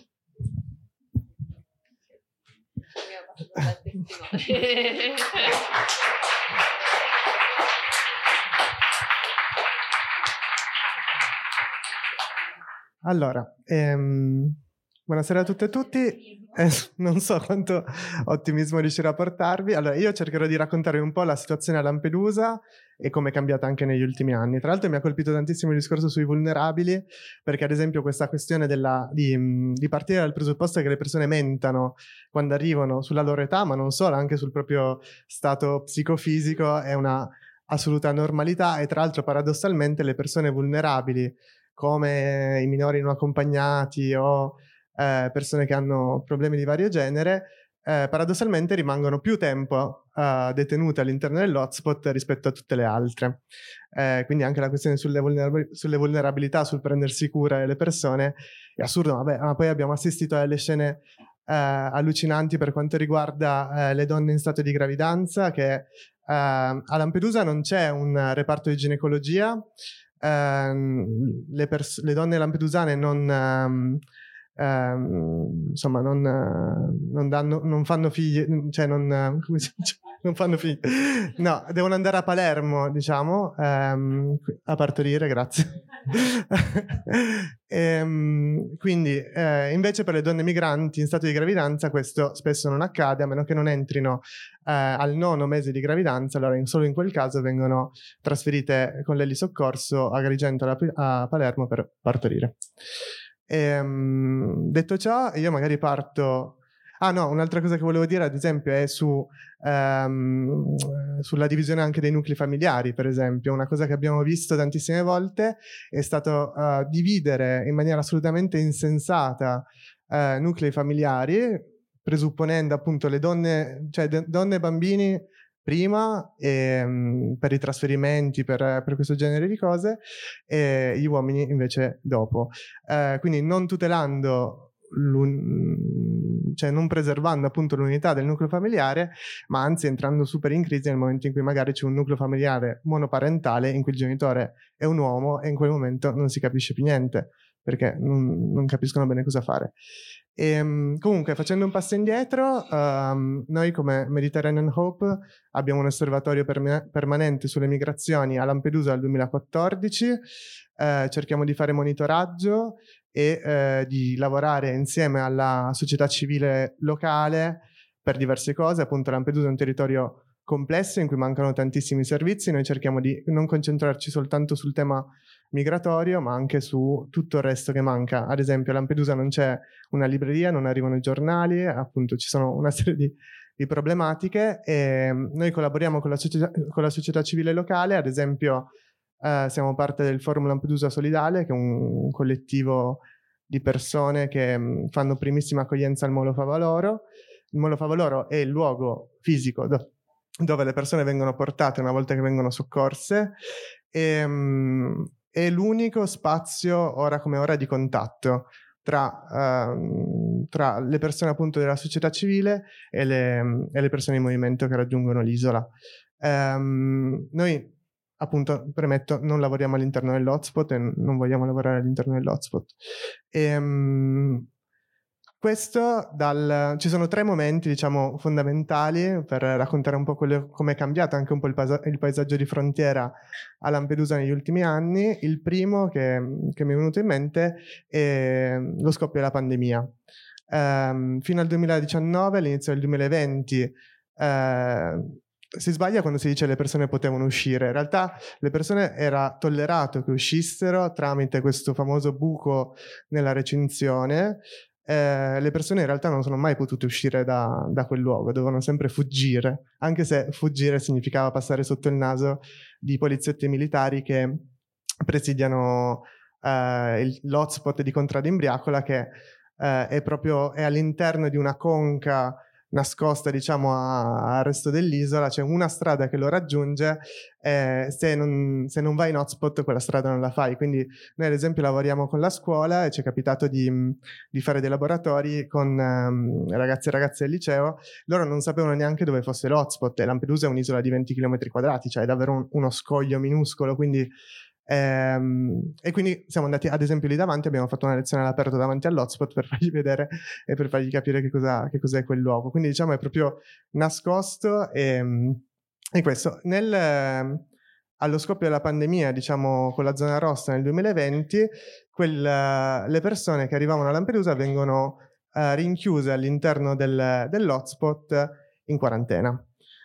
Allora, ehm, Buonasera a tutte e tutti, eh, non so quanto ottimismo riuscirò a portarvi. Allora, io cercherò di raccontarvi un po' la situazione a Lampedusa e come è cambiata anche negli ultimi anni. Tra l'altro mi ha colpito tantissimo il discorso sui vulnerabili, perché ad esempio questa questione della, di, di partire dal presupposto che le persone mentano quando arrivano sulla loro età, ma non solo, anche sul proprio stato psicofisico, è una assoluta normalità. E tra l'altro paradossalmente le persone vulnerabili, come i minori non accompagnati o Eh, persone che hanno problemi di vario genere, eh, paradossalmente rimangono più tempo eh, detenute all'interno dell'hotspot rispetto a tutte le altre. Eh, quindi anche la questione sulle, vulnerab- sulle vulnerabilità, sul prendersi cura delle persone è assurdo, vabbè, ma poi abbiamo assistito alle scene eh, allucinanti per quanto riguarda eh, le donne in stato di gravidanza, che eh, a Lampedusa non c'è un reparto di ginecologia, eh, le, pers- le donne lampedusane non... Um, Um, insomma non, uh, non, danno, non fanno figli, cioè non, uh, come si dice? Non fanno figli, no, devono andare a Palermo, diciamo, um, a partorire, grazie. e, um, quindi eh, invece per le donne migranti in stato di gravidanza questo spesso non accade, a meno che non entrino eh, al nono mese di gravidanza. Allora in, solo in quel caso vengono trasferite con l'elisoccorso a Agrigento, a, a Palermo, per partorire. E, um, detto ciò, io magari parto... Ah no, un'altra cosa che volevo dire ad esempio è su, um, sulla divisione anche dei nuclei familiari, per esempio. Una cosa che abbiamo visto tantissime volte è stato uh, dividere in maniera assolutamente insensata uh, nuclei familiari, presupponendo appunto le donne, cioè de- donne e bambini prima e, um, per i trasferimenti, per, per questo genere di cose, e gli uomini invece dopo. Eh, quindi non tutelando, cioè non preservando appunto l'unità del nucleo familiare, ma anzi entrando super in crisi nel momento in cui magari c'è un nucleo familiare monoparentale in cui il genitore è un uomo e in quel momento non si capisce più niente, perché non, non capiscono bene cosa fare. E, comunque, facendo un passo indietro, um, noi come Mediterranean Hope abbiamo un osservatorio perma- permanente sulle migrazioni a Lampedusa dal duemilaquattordici, eh, cerchiamo di fare monitoraggio e eh, di lavorare insieme alla società civile locale per diverse cose. Appunto Lampedusa è un territorio complesso in cui mancano tantissimi servizi, noi cerchiamo di non concentrarci soltanto sul tema migratorio, ma anche su tutto il resto che manca. Ad esempio a Lampedusa non c'è una libreria, non arrivano i giornali, appunto ci sono una serie di, di problematiche, e noi collaboriamo con la società, con la società civile locale. Ad esempio eh, siamo parte del Forum Lampedusa Solidale, che è un, un collettivo di persone che mh, fanno primissima accoglienza al Molo Favaloro. Il Molo Favaloro è il luogo fisico do- dove le persone vengono portate una volta che vengono soccorse, e mh, è l'unico spazio ora come ora di contatto tra, uh, tra le persone appunto della società civile e le, e le persone in movimento che raggiungono l'isola. Um, noi appunto, premetto, non lavoriamo all'interno dell'hotspot e non vogliamo lavorare all'interno dell'hotspot. E, um, questo dal, ci sono tre momenti, diciamo, fondamentali per raccontare un po' come è cambiato anche un po' il, paesa- il paesaggio di frontiera a Lampedusa negli ultimi anni. Il primo che, che mi è venuto in mente è lo scoppio della pandemia. Um, fino al duemiladiciannove, all'inizio del duemilaventi, uh, si sbaglia quando si dice che le persone potevano uscire. In realtà le persone era tollerato che uscissero tramite questo famoso buco nella recinzione. Eh, le persone in realtà non sono mai potute uscire da, da quel luogo, dovevano sempre fuggire, anche se fuggire significava passare sotto il naso di poliziotti e militari che presidiano eh, il, l'hotspot di Contrada Imbriacola, che eh, è proprio è all'interno di una conca nascosta, diciamo, al resto dell'isola. C'è una strada che lo raggiunge, eh, se, non, se non vai in hotspot quella strada non la fai. Quindi noi ad esempio lavoriamo con la scuola e ci è capitato di, di fare dei laboratori con um, ragazzi e ragazze del liceo. Loro non sapevano neanche dove fosse l'hotspot, e Lampedusa è un'isola di venti chilometri quadrati, cioè è davvero un, uno scoglio minuscolo, quindi Ehm, e quindi siamo andati ad esempio lì davanti, abbiamo fatto una lezione all'aperto davanti all'hotspot per fargli vedere e per fargli capire che cosa, che cos'è quel luogo. Quindi diciamo è proprio nascosto, e, e questo nel, allo scoppio della pandemia, diciamo con la zona rossa nel duemilaventi, quel, le persone che arrivavano a Lampedusa vengono eh, rinchiuse all'interno del, dell'hotspot in quarantena.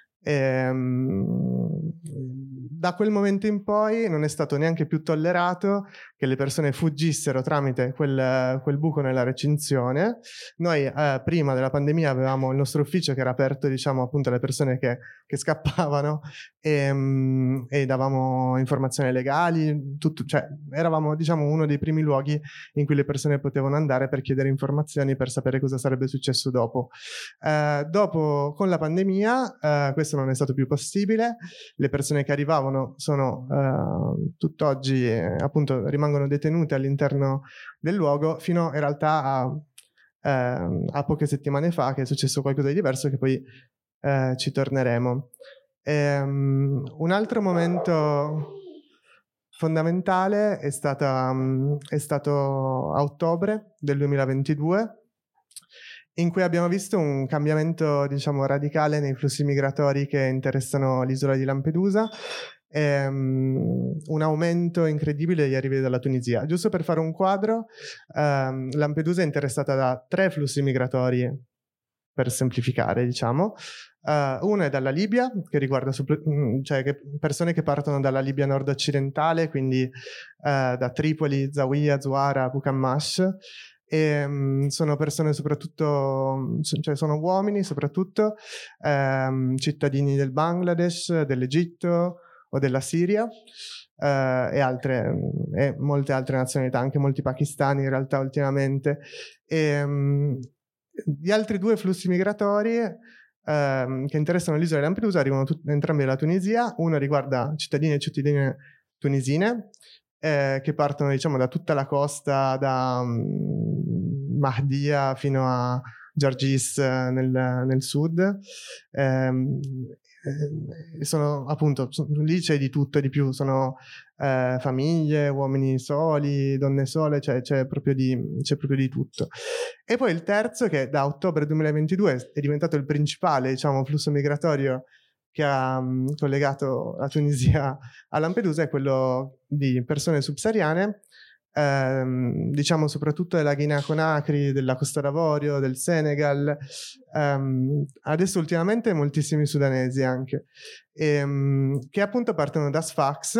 Ehm, da quel momento in poi non è stato neanche più tollerato che le persone fuggissero tramite quel, quel buco nella recinzione. Noi eh, prima della pandemia avevamo il nostro ufficio che era aperto, diciamo, appunto alle persone che, che scappavano e, um, e davamo informazioni legali, tutto, cioè eravamo, diciamo, uno dei primi luoghi in cui le persone potevano andare per chiedere informazioni, per sapere cosa sarebbe successo dopo. Eh, dopo, con la pandemia, eh, questo non è stato più possibile. Le persone che arrivavano sono eh, tutt'oggi eh, appunto rimangono detenute all'interno del luogo fino in realtà a, eh, a poche settimane fa, che è successo qualcosa di diverso, che poi eh, ci torneremo. Ehm, un altro momento fondamentale è, stata, um, è stato a ottobre del duemilaventidue, in cui abbiamo visto un cambiamento, diciamo, radicale nei flussi migratori che interessano l'isola di Lampedusa, ehm, un aumento incredibile degli arrivi dalla Tunisia. Giusto per fare un quadro, ehm, Lampedusa è interessata da tre flussi migratori, per semplificare, diciamo. Uh, uno è dalla Libia, che riguarda cioè che persone che partono dalla Libia nord-occidentale, quindi uh, da Tripoli, Zawiya, Zuara, Abu Kammash. E, um, sono persone soprattutto, cioè sono uomini soprattutto, um, cittadini del Bangladesh, dell'Egitto o della Siria, uh, e altre, e molte altre nazionalità, anche molti pakistani in realtà ultimamente. E, um, gli altri due flussi migratori um, che interessano l'isola di Lampedusa arrivano tut- entrambi dalla Tunisia. Uno riguarda cittadini e cittadine tunisine, Eh, che partono, diciamo, da tutta la costa, da um, Mahdia fino a Giorgis eh, nel, nel sud. Eh, eh, sono appunto, sono, lì c'è di tutto e di più, sono eh, famiglie, uomini soli, donne sole, cioè c'è proprio, di, c'è proprio di tutto. E poi il terzo, che da ottobre duemilaventidue è diventato il principale, diciamo, flusso migratorio che ha um, collegato la Tunisia a Lampedusa, è quello di persone subsahariane, ehm, diciamo soprattutto della Guinea Conakry, della Costa d'Avorio, del Senegal, ehm, adesso ultimamente moltissimi sudanesi anche, ehm, che appunto partono da Sfax,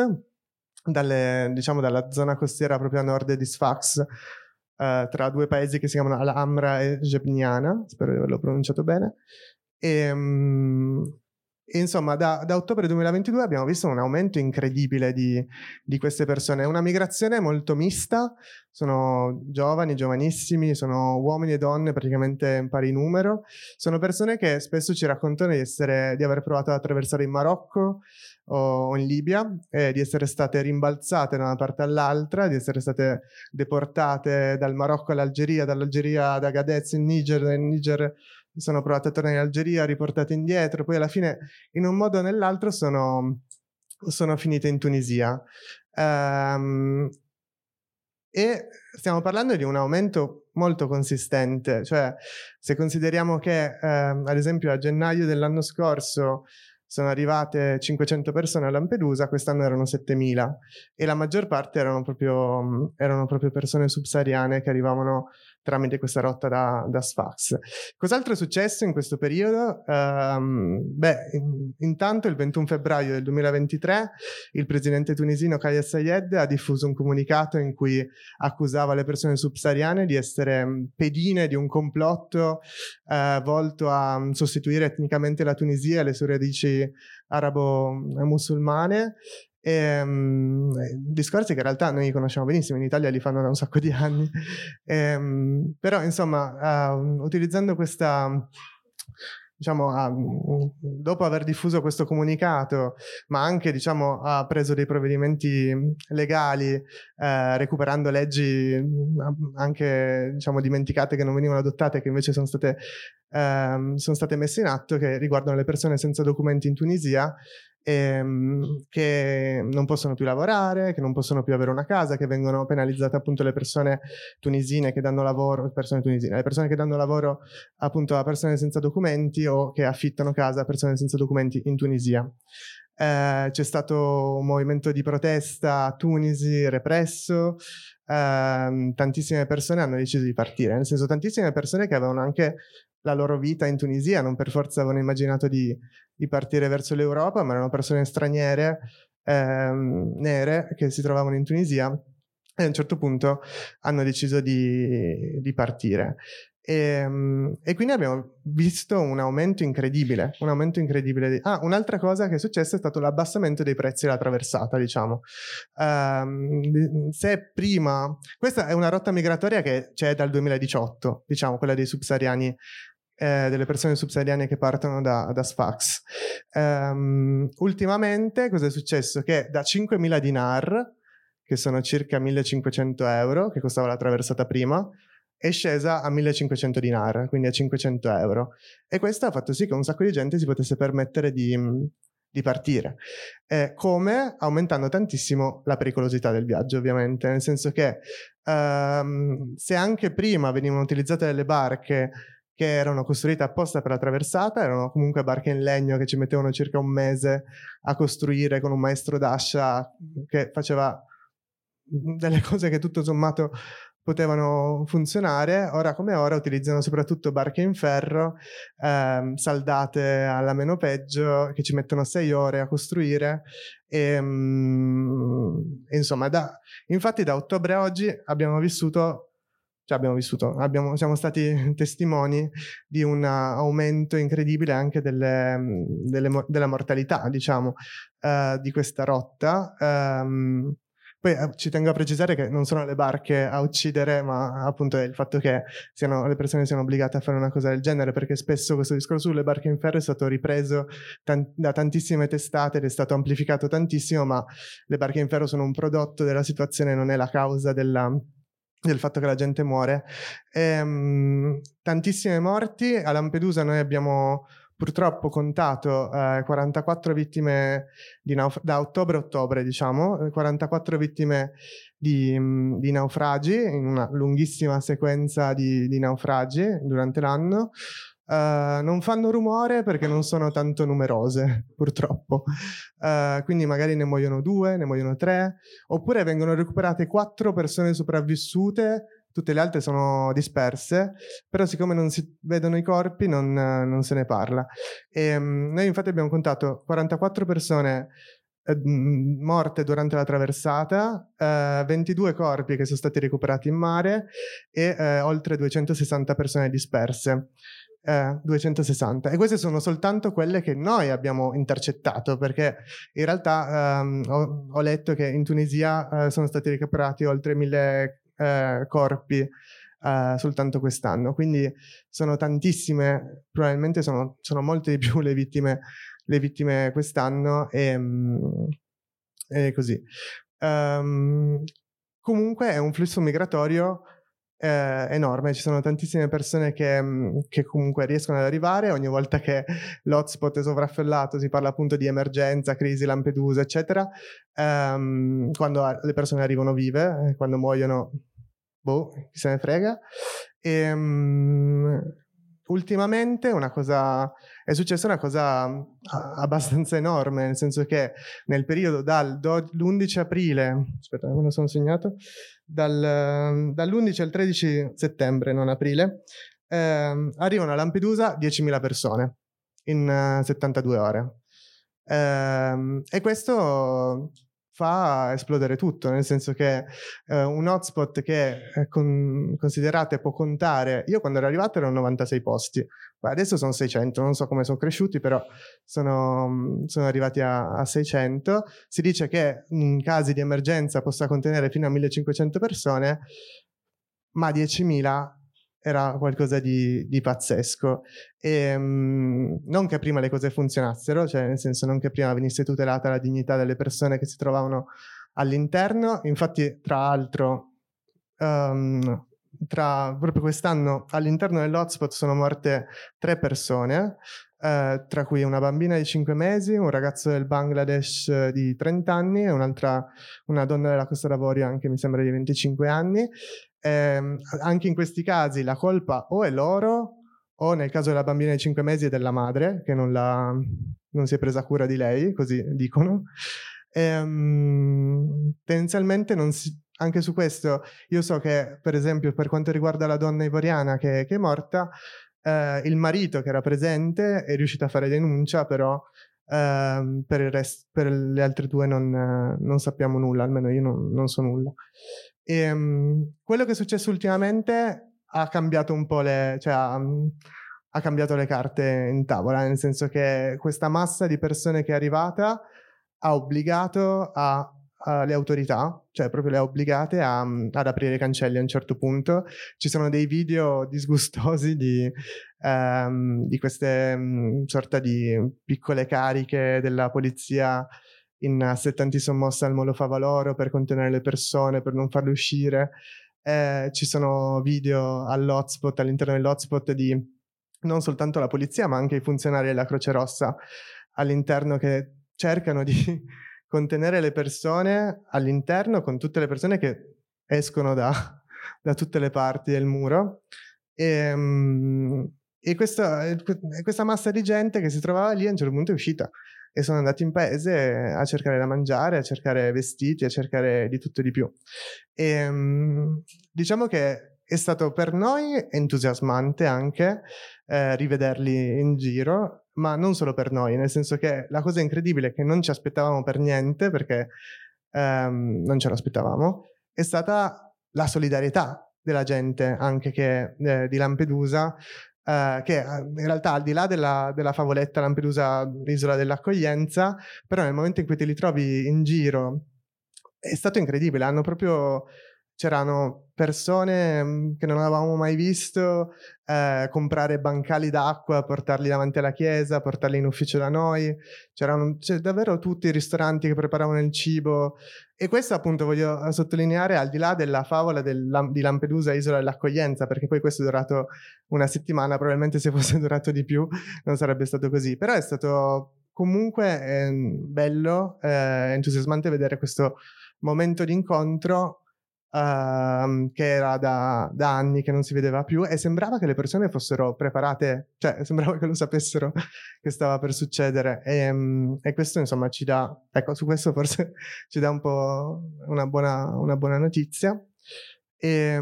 dalle, diciamo dalla zona costiera proprio a nord di Sfax, eh, tra due paesi che si chiamano Al-Amra e Jebniana, spero di averlo pronunciato bene. E, um, E insomma, da, da ottobre duemilaventidue abbiamo visto un aumento incredibile di, di queste persone. È una migrazione molto mista, sono giovani, giovanissimi, sono uomini e donne praticamente in pari numero. Sono persone che spesso ci raccontano di, essere, di aver provato ad attraversare in Marocco o in Libia, e di essere state rimbalzate da una parte all'altra, di essere state deportate dal Marocco all'Algeria, dall'Algeria ad Agadez in Niger, dal Niger sono provate a tornare in Algeria, riportate indietro, poi alla fine in un modo o nell'altro sono, sono finite in Tunisia. Um, e stiamo parlando di un aumento molto consistente, cioè se consideriamo che ehm, ad esempio a gennaio dell'anno scorso sono arrivate cinquecento persone a Lampedusa, quest'anno erano settemila, e la maggior parte erano proprio, erano proprio persone subsahariane che arrivavano tramite questa rotta da, da Sfax. Cos'altro è successo in questo periodo? Um, beh, in, intanto il ventuno febbraio del duemilaventitré il presidente tunisino Kais Saied ha diffuso un comunicato in cui accusava le persone subsahariane di essere pedine di un complotto eh, volto a sostituire etnicamente la Tunisia e le sue radici arabo-musulmane. E, um, discorsi che in realtà noi conosciamo benissimo, in Italia li fanno da un sacco di anni, e, um, però insomma uh, utilizzando questa, diciamo, uh, dopo aver diffuso questo comunicato, ma anche, diciamo, ha preso dei provvedimenti legali, uh, recuperando leggi uh, anche, diciamo, dimenticate, che non venivano adottate, che invece sono state, uh, sono state messe in atto, che riguardano le persone senza documenti in Tunisia. ehm, che non possono più lavorare, che non possono più avere una casa, che vengono penalizzate appunto le persone tunisine che danno lavoro, persone tunisine, le persone che danno lavoro appunto a persone senza documenti o che affittano casa a persone senza documenti in Tunisia. Eh, c'è stato un movimento di protesta a Tunisi represso, eh, tantissime persone hanno deciso di partire, nel senso tantissime persone che avevano anche la loro vita in Tunisia, non per forza avevano immaginato di, di partire verso l'Europa, ma erano persone straniere, ehm, nere, che si trovavano in Tunisia e a un certo punto hanno deciso di, di partire. E, e quindi abbiamo visto un aumento incredibile, un aumento incredibile. Di... Ah, un'altra cosa che è successa è stato l'abbassamento dei prezzi della traversata, diciamo. Um, se prima... Questa è una rotta migratoria che c'è dal duemiladiciotto, diciamo, quella dei subsahariani, eh, delle persone subsahariane che partono da, da Sfax. Um, ultimamente cosa è successo? Che da cinquemila dinar, che sono circa millecinquecento euro, che costava la traversata prima, è scesa a millecinquecento dinar, quindi a cinquecento euro. E questo ha fatto sì che un sacco di gente si potesse permettere di, di partire. Eh, come? Aumentando tantissimo la pericolosità del viaggio, ovviamente, nel senso che ehm, se anche prima venivano utilizzate delle barche che erano costruite apposta per la traversata, erano comunque barche in legno che ci mettevano circa un mese a costruire con un maestro d'ascia che faceva delle cose che tutto sommato potevano funzionare, ora come ora utilizzano soprattutto barche in ferro, ehm, saldate alla meno peggio, che ci mettono sei ore a costruire e, um, insomma da, infatti da ottobre a oggi abbiamo vissuto cioè abbiamo vissuto, abbiamo, siamo stati testimoni di un aumento incredibile anche delle, delle, della mortalità, diciamo, uh, di questa rotta. Um, Poi eh, ci tengo a precisare che non sono le barche a uccidere, ma appunto è il fatto che siano, le persone siano obbligate a fare una cosa del genere, perché spesso questo discorso sulle barche in ferro è stato ripreso tan- da tantissime testate ed è stato amplificato tantissimo, ma le barche in ferro sono un prodotto della situazione, non è la causa della, del fatto che la gente muore. Ehm, tantissime morti. A Lampedusa noi abbiamo purtroppo contato eh, quarantaquattro vittime di nauf- da ottobre a ottobre, diciamo, quarantaquattro vittime di, di naufragi, in una lunghissima sequenza di, di naufragi durante l'anno. Uh, non fanno rumore perché non sono tanto numerose, purtroppo. Uh, quindi magari ne muoiono due, ne muoiono tre, oppure vengono recuperate quattro persone sopravvissute, tutte le altre sono disperse, però siccome non si vedono i corpi non, non se ne parla. E, um, noi infatti abbiamo contato quarantaquattro persone eh, morte durante la traversata, eh, ventidue corpi che sono stati recuperati in mare e eh, oltre duecentosessanta persone disperse. Eh, duecentosessanta, e queste sono soltanto quelle che noi abbiamo intercettato, perché in realtà ehm, ho, ho letto che in Tunisia eh, sono stati recuperati oltre mille eh, corpi eh, soltanto quest'anno, quindi sono tantissime, probabilmente sono, sono molte di più le vittime, le vittime quest'anno e, e così. Um, comunque è un flusso migratorio Eh, enorme, ci sono tantissime persone che, che comunque riescono ad arrivare. Ogni volta che l'hotspot è sovraffollato si parla appunto di emergenza, crisi, Lampedusa, eccetera. Um, quando le persone arrivano vive, quando muoiono, boh, chi se ne frega. E, um, ultimamente una cosa è successa una cosa abbastanza enorme, nel senso che nel periodo dall'undici aprile, aspetta, me lo sono segnato, dal, dall'undici al tredici settembre, non aprile, eh, arrivano a Lampedusa diecimila persone in uh, settantadue ore. Eh, e questo fa esplodere tutto, nel senso che eh, un hotspot che eh, con, considerate può contare, io quando ero arrivato erano novantasei posti, adesso sono seicento, non so come sono cresciuti, però sono, sono arrivati a, a seicento. Si dice che in casi di emergenza possa contenere fino a millecinquecento persone, ma diecimila era qualcosa di, di pazzesco. E, um, non che prima le cose funzionassero, cioè nel senso non che prima venisse tutelata la dignità delle persone che si trovavano all'interno. Infatti, tra l'altro, um, tra, proprio quest'anno all'interno dell'hotspot sono morte tre persone, eh, tra cui una bambina di cinque mesi, un ragazzo del Bangladesh di trenta anni e un'altra, una donna della Costa d'Avorio anche mi sembra di venticinque anni. Eh, anche in questi casi la colpa o è loro o nel caso della bambina di cinque mesi è della madre che non, la, non si è presa cura di lei, così dicono. Ehm, tendenzialmente non si, anche su questo io so che per esempio per quanto riguarda la donna ivoriana che, che è morta, eh, il marito che era presente è riuscito a fare denuncia, però eh, per, il rest, per le altre due non, eh, non sappiamo nulla, almeno io non, non so nulla. E, um, quello che è successo ultimamente ha cambiato un po' le, cioè ha, ha cambiato le carte in tavola, nel senso che questa massa di persone che è arrivata ha obbligato a, a le autorità, cioè proprio le ha obbligate a, ad aprire i cancelli a un certo punto. Ci sono dei video disgustosi di, um, di queste um, sorta di piccole cariche della polizia in assettanti sommossa al Molo Favaloro per contenere le persone, per non farle uscire. Eh, ci sono video all'hotspot, all'interno dell'hotspot di non soltanto la polizia ma anche i funzionari della Croce Rossa all'interno che cercano di contenere le persone all'interno con tutte le persone che escono da, da tutte le parti del muro. E, um, e questa, questa massa di gente che si trovava lì a un certo punto è uscita e sono andati in paese a cercare da mangiare, a cercare vestiti, a cercare di tutto e di più. E, um, diciamo che è stato per noi entusiasmante anche eh, rivederli in giro, ma non solo per noi, nel senso che la cosa incredibile è che non ci aspettavamo per niente, perché ehm, non ce l'aspettavamo, è stata la solidarietà della gente anche che, eh, di Lampedusa, eh, che in realtà al di là della, della favoletta Lampedusa, l'isola dell'accoglienza, però nel momento in cui te li trovi in giro è stato incredibile, hanno proprio... C'erano persone che non avevamo mai visto eh, comprare bancali d'acqua, portarli davanti alla chiesa, portarli in ufficio da noi. C'erano cioè, davvero tutti i ristoranti che preparavano il cibo. E questo appunto voglio sottolineare al di là della favola del, di Lampedusa, isola dell'accoglienza, perché poi questo è durato una settimana, probabilmente se fosse durato di più non sarebbe stato così. Però è stato comunque eh, bello, eh, entusiasmante vedere questo momento di incontro Uh, che era da, da anni che non si vedeva più e sembrava che le persone fossero preparate, cioè sembrava che lo sapessero che stava per succedere e, um, e questo insomma ci dà, ecco su questo forse ci dà un po' una buona, una buona notizia. E,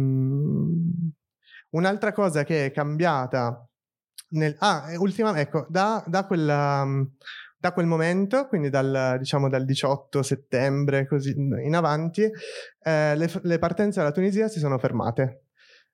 um, un'altra cosa che è cambiata nel, ah, ultima, ecco, da, da quella... Um, Da quel momento, quindi dal, diciamo dal diciotto settembre così in avanti, eh, le, le partenze dalla Tunisia si sono fermate.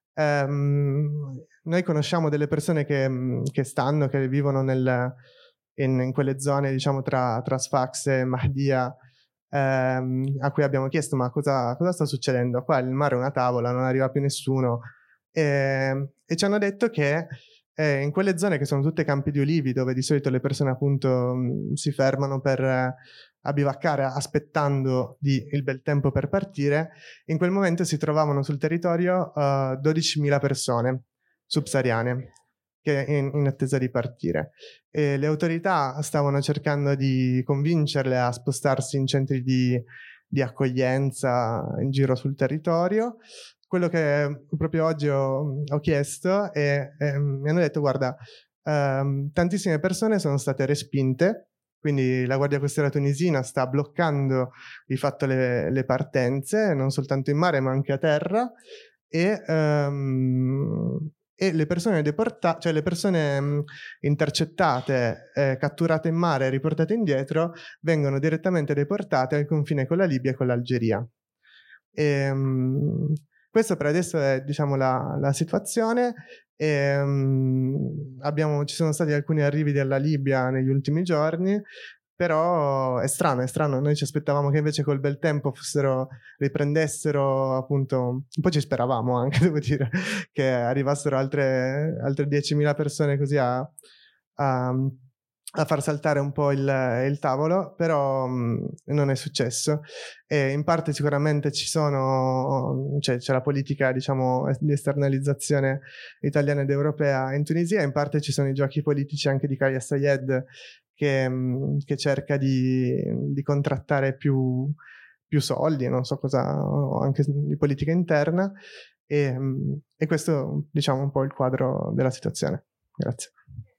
Um, noi conosciamo delle persone che, che stanno, che vivono nel, in, in quelle zone, diciamo, tra, tra Sfax e Mahdia, ehm, a cui abbiamo chiesto ma cosa, cosa sta succedendo? Qua il mare è una tavola, non arriva più nessuno. E, e ci hanno detto che Eh, in quelle zone che sono tutte campi di olivi, dove di solito le persone appunto mh, si fermano per eh, abivaccare aspettando di, il bel tempo per partire, in quel momento si trovavano sul territorio uh, dodicimila persone subsahariane che in, in attesa di partire. E le autorità stavano cercando di convincerle a spostarsi in centri di, di accoglienza in giro sul territorio. Quello che proprio oggi ho, ho chiesto è, è, mi hanno detto guarda, ehm, tantissime persone sono state respinte, quindi la Guardia Costiera tunisina sta bloccando di fatto le, le partenze, non soltanto in mare ma anche a terra, e, ehm, e le persone deportate, cioè le persone mh, intercettate, eh, catturate in mare e riportate indietro, vengono direttamente deportate al confine con la Libia e con l'Algeria. E, mh, Questo per adesso è, diciamo, la, la situazione. E, um, abbiamo, ci sono stati alcuni arrivi dalla Libia negli ultimi giorni, però è strano, è strano. Noi ci aspettavamo che invece col bel tempo fossero, riprendessero appunto, un po' ci speravamo anche, devo dire, che arrivassero altre, altre diecimila persone così a, a, a far saltare un po' il, il tavolo, però mh, non è successo. E in parte sicuramente ci sono, cioè, c'è la politica, diciamo, di esternalizzazione italiana ed europea in Tunisia, in parte ci sono i giochi politici anche di Kais Saied che, mh, che cerca di, di contrattare più, più soldi, non so cosa, anche di politica interna, e, mh, e questo, diciamo, un po' il quadro della situazione. Grazie.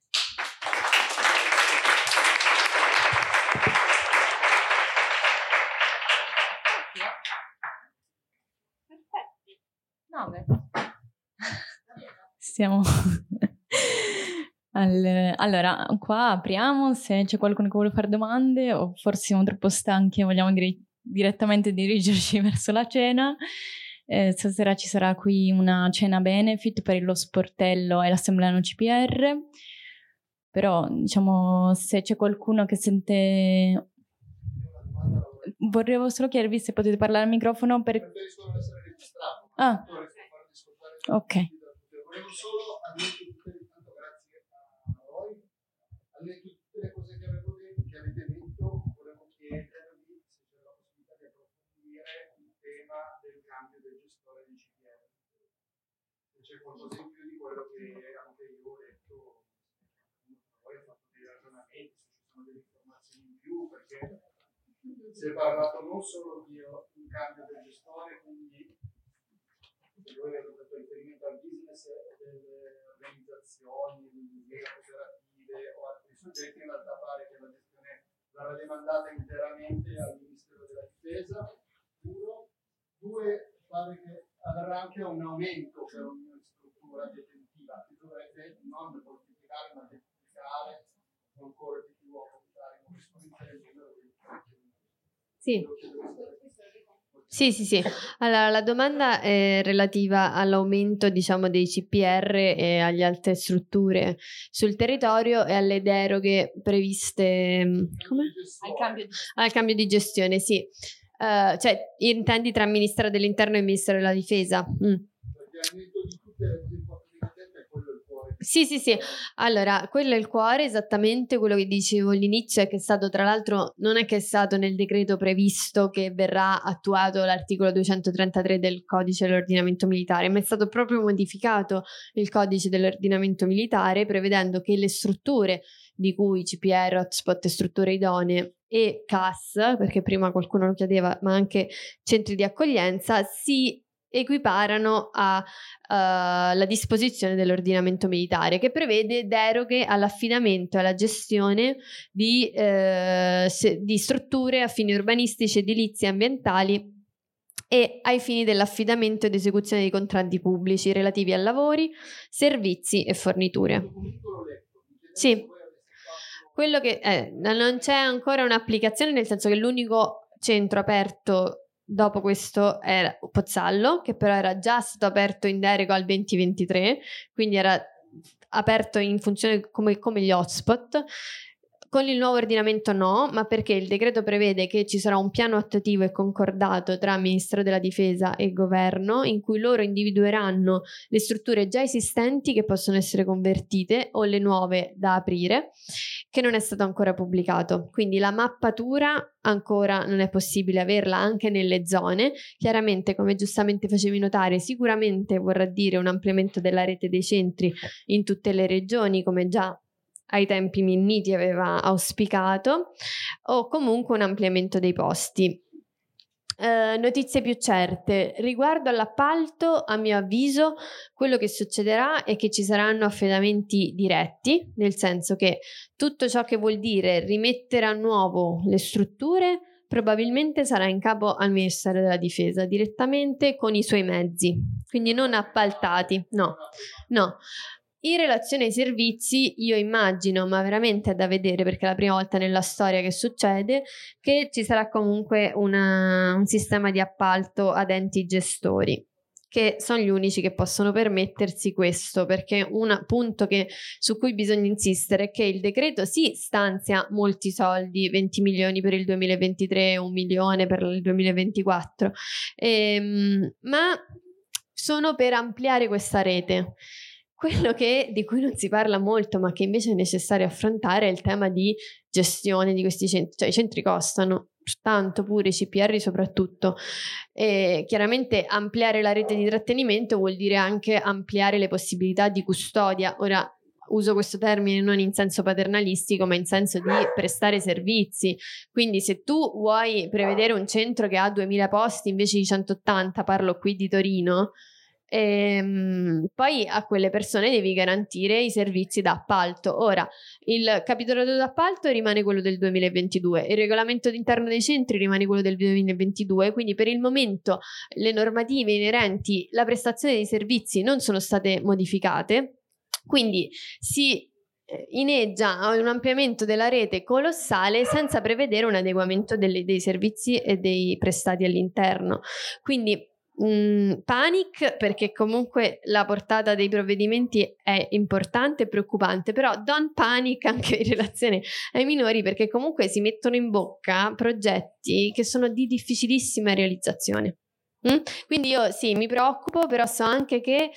Siamo Al, allora, qua apriamo se c'è qualcuno che vuole fare domande, o forse siamo troppo stanchi e vogliamo dire, direttamente dirigerci verso la cena. Eh, stasera ci sarà qui una cena benefit per lo sportello e l'assemblea C P R, però diciamo se c'è qualcuno che sente... Vorrei solo chiedervi se potete parlare al microfono per... Ah, ok. Volevo solo aggiungere intanto grazie a voi, al netto di tutte le cose che, avevo detto, che avete detto, volevo chiedervi se c'è la possibilità di approfondire il tema del cambio del gestore di C P R. Se c'è qualcosa in più di quello che anche io ho detto, poi ho fatto dei ragionamenti, se ci sono delle informazioni in più, perché si è parlato non solo di un cambio del gestore, quindi voi avete fatto riferimento al business delle organizzazioni, mega cooperative o altri soggetti, in realtà pare che la gestione verrà demandata interamente al Ministero della Difesa. Uno, due, pare che avrà anche un aumento per ogni struttura detentiva, che dovrebbe non moltiplicare ma moltiplicare ancora di più, aumentare in esponenziale il numero di Sì. Sì, sì, sì. Allora, la domanda è relativa all'aumento, diciamo, dei C P R e agli altre strutture sul territorio e alle deroghe previste come? Al, cambio di... Al cambio di gestione, sì. Uh, cioè, intendi tra Ministero dell'Interno e Ministero della Difesa? Mm. Sì, sì, sì. Allora, quello è il cuore, esattamente quello che dicevo all'inizio, è che è stato, tra l'altro, non è che è stato nel decreto previsto che verrà attuato l'articolo duecentotrentatré del codice dell'ordinamento militare, ma è stato proprio modificato il codice dell'ordinamento militare prevedendo che le strutture di cui C P R, hotspot e strutture idonee e C A S, perché prima qualcuno lo chiedeva, ma anche centri di accoglienza, si equiparano alla uh, disposizione dell'ordinamento militare, che prevede deroghe all'affidamento e alla gestione di, uh, se, di strutture a fini urbanistici, edilizi e ambientali e ai fini dell'affidamento ed esecuzione di contratti pubblici relativi a lavori, servizi e forniture. Sì, quello che eh, non c'è ancora un'applicazione, nel senso che l'unico centro aperto dopo questo era Pozzallo, che però era già stato aperto in deroga al venti ventitré, quindi era aperto in funzione come, come gli hotspot. Con il nuovo ordinamento no, ma perché il decreto prevede che ci sarà un piano attuativo e concordato tra Ministero della Difesa e Governo, in cui loro individueranno le strutture già esistenti che possono essere convertite o le nuove da aprire, che non è stato ancora pubblicato. Quindi la mappatura ancora non è possibile averla anche nelle zone. Chiaramente, come giustamente facevi notare, sicuramente vorrà dire un ampliamento della rete dei centri in tutte le regioni, come già ai tempi Minniti aveva auspicato, o comunque un ampliamento dei posti. Eh, notizie più certe riguardo all'appalto, a mio avviso quello che succederà è che ci saranno affidamenti diretti, nel senso che tutto ciò che vuol dire rimettere a nuovo le strutture probabilmente sarà in capo al Ministero della Difesa direttamente con i suoi mezzi, quindi non appaltati, no, no. In relazione ai servizi, io immagino, ma veramente è da vedere perché è la prima volta nella storia che succede, che ci sarà comunque una, un sistema di appalto ad enti gestori, che sono gli unici che possono permettersi questo, perché un punto che, su cui bisogna insistere è che il decreto sì stanzia molti soldi, venti milioni per il duemilaventitré, un milione per il duemilaventiquattro, ehm, ma sono per ampliare questa rete. quello che, di cui non si parla molto, ma che invece è necessario affrontare, è il tema di gestione di questi centri. Cioè i centri costano tanto, pure i C P R soprattutto, e chiaramente ampliare la rete di trattenimento vuol dire anche ampliare le possibilità di custodia. Ora uso questo termine non in senso paternalistico, ma in senso di prestare servizi. Quindi se tu vuoi prevedere un centro che ha duemila posti invece di centottanta, parlo qui di Torino, ehm, poi a quelle persone devi garantire i servizi da appalto. Ora, il capitolato d'appalto rimane quello del duemilaventidue, il regolamento interno dei centri rimane quello del duemilaventidue, quindi per il momento le normative inerenti alla prestazione dei servizi non sono state modificate. Quindi si ineggia a un ampliamento della rete colossale senza prevedere un adeguamento delle, dei servizi e dei prestati all'interno. Quindi mh, panic, perché comunque la portata dei provvedimenti è importante e preoccupante, però don't panic anche in relazione ai minori, perché comunque si mettono in bocca progetti che sono di difficilissima realizzazione. Mm? Quindi io sì, mi preoccupo, però so anche che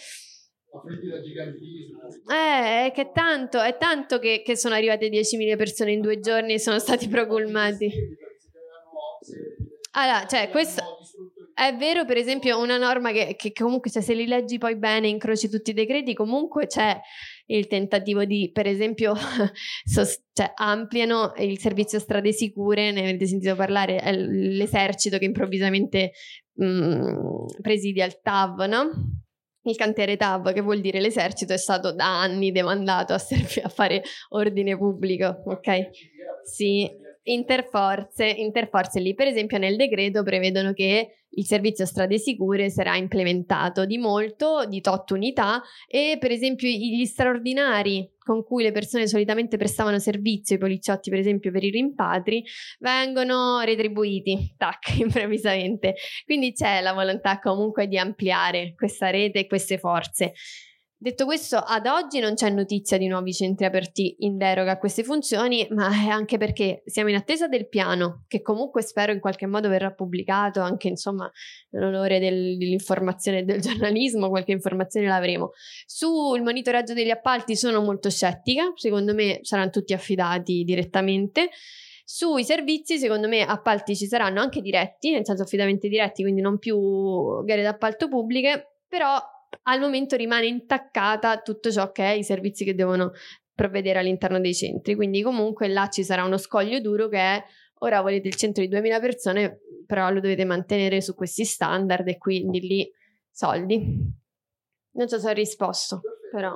Eh, è che tanto, è tanto che, che sono arrivate diecimila persone in due giorni e sono stati proclamati. Allora, cioè, questo è vero, per esempio, una norma che, che comunque, cioè, se li leggi poi bene, incroci tutti i decreti, comunque c'è il tentativo di, per esempio, sost- cioè, ampliano il servizio strade sicure, ne avete sentito parlare, è l'esercito che improvvisamente mh, presidia il T A V, no? Il cantiere T A V, che vuol dire l'esercito, è stato da anni demandato a, serv- a fare ordine pubblico, ok? Sì, interforze, interforze lì. Per esempio nel decreto prevedono che il servizio strade sicure sarà implementato di molto, di tot unità, e per esempio gli straordinari con cui le persone solitamente prestavano servizio, i poliziotti per esempio per i rimpatri, vengono retribuiti, tac, improvvisamente. Quindi c'è la volontà comunque di ampliare questa rete e queste forze. Detto questo, ad oggi non c'è notizia di nuovi centri aperti in deroga a queste funzioni, ma è anche perché siamo in attesa del piano, che comunque spero in qualche modo verrà pubblicato, anche insomma in onore del, dell'informazione e del giornalismo, qualche informazione l'avremo. Sul monitoraggio degli appalti sono molto scettica, secondo me saranno tutti affidati direttamente. Sui servizi, secondo me, appalti ci saranno anche diretti, nel senso affidamenti diretti, quindi non più gare d'appalto pubbliche, però al momento rimane intaccata tutto ciò che è i servizi che devono provvedere all'interno dei centri. Quindi comunque là ci sarà uno scoglio duro che è: ora volete il centro di duemila persone, però lo dovete mantenere su questi standard, e quindi lì soldi. Non so se ho risposto, però.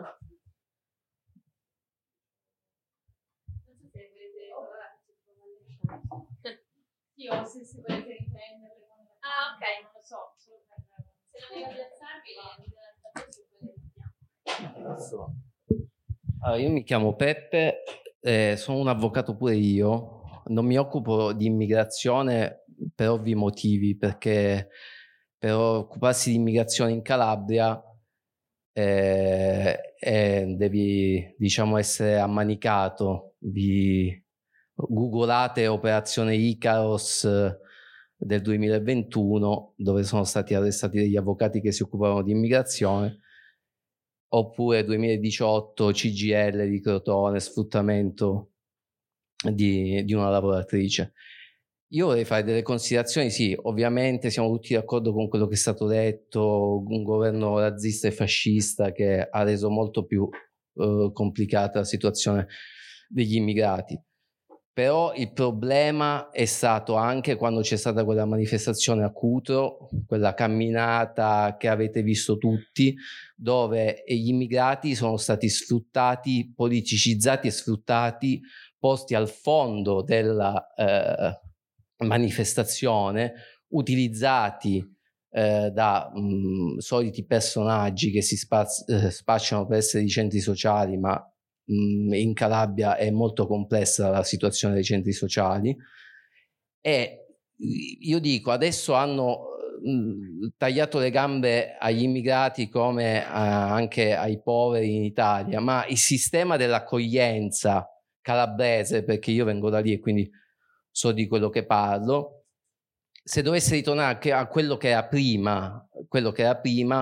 Io se, se volete riprenderle. Ah, ok. Non lo so, solo per... Se non devo piazzarvi, allora, io mi chiamo Peppe, eh, sono un avvocato pure io, non mi occupo di immigrazione per ovvi motivi, perché per occuparsi di immigrazione in Calabria eh, eh, devi, diciamo, essere ammanicato. Vi googolate operazione Icaros del duemilaventuno, dove sono stati arrestati degli avvocati che si occupavano di immigrazione, oppure duemiladiciotto C G I L di Crotone, sfruttamento di, di una lavoratrice. Io vorrei fare delle considerazioni. Sì, ovviamente siamo tutti d'accordo con quello che è stato detto, un governo razzista e fascista che ha reso molto più eh, complicata la situazione degli immigrati. Però il problema è stato anche quando c'è stata quella manifestazione a Cutro, quella camminata che avete visto tutti, dove gli immigrati sono stati sfruttati, politicizzati e sfruttati, posti al fondo della eh, manifestazione, utilizzati eh, da mh, soliti personaggi che si spaz- eh, spacciano per essere di centri sociali, ma in Calabria è molto complessa la situazione dei centri sociali, e io dico, adesso hanno mh, tagliato le gambe agli immigrati come a, anche ai poveri in Italia, ma il sistema dell'accoglienza calabrese, perché io vengo da lì e quindi so di quello che parlo, se dovesse ritornare a quello che era prima, quello che era prima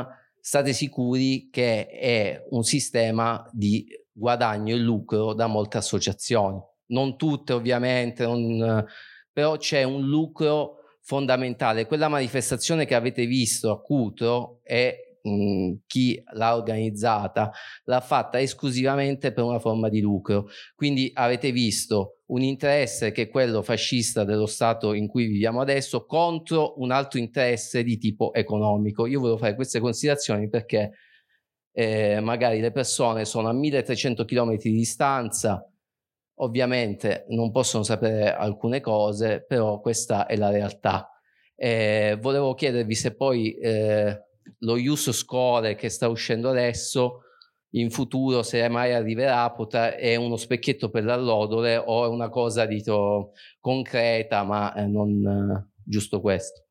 state sicuri che è un sistema di guadagno e lucro da molte associazioni, non tutte ovviamente, non, però c'è un lucro fondamentale. Quella manifestazione che avete visto a Cutro è chi l'ha organizzata l'ha fatta esclusivamente per una forma di lucro, quindi avete visto un interesse che è quello fascista dello Stato in cui viviamo adesso contro un altro interesse di tipo economico. Io volevo fare queste considerazioni perché eh, magari le persone sono a milletrecento chilometri di distanza, ovviamente non possono sapere alcune cose, però questa è la realtà. Eh, volevo chiedervi se poi eh, lo Ius Scholae che sta uscendo adesso in futuro, se mai arriverà, potrà, è uno specchietto per l'allodole o è una cosa dito concreta, ma eh, non eh, giusto questo.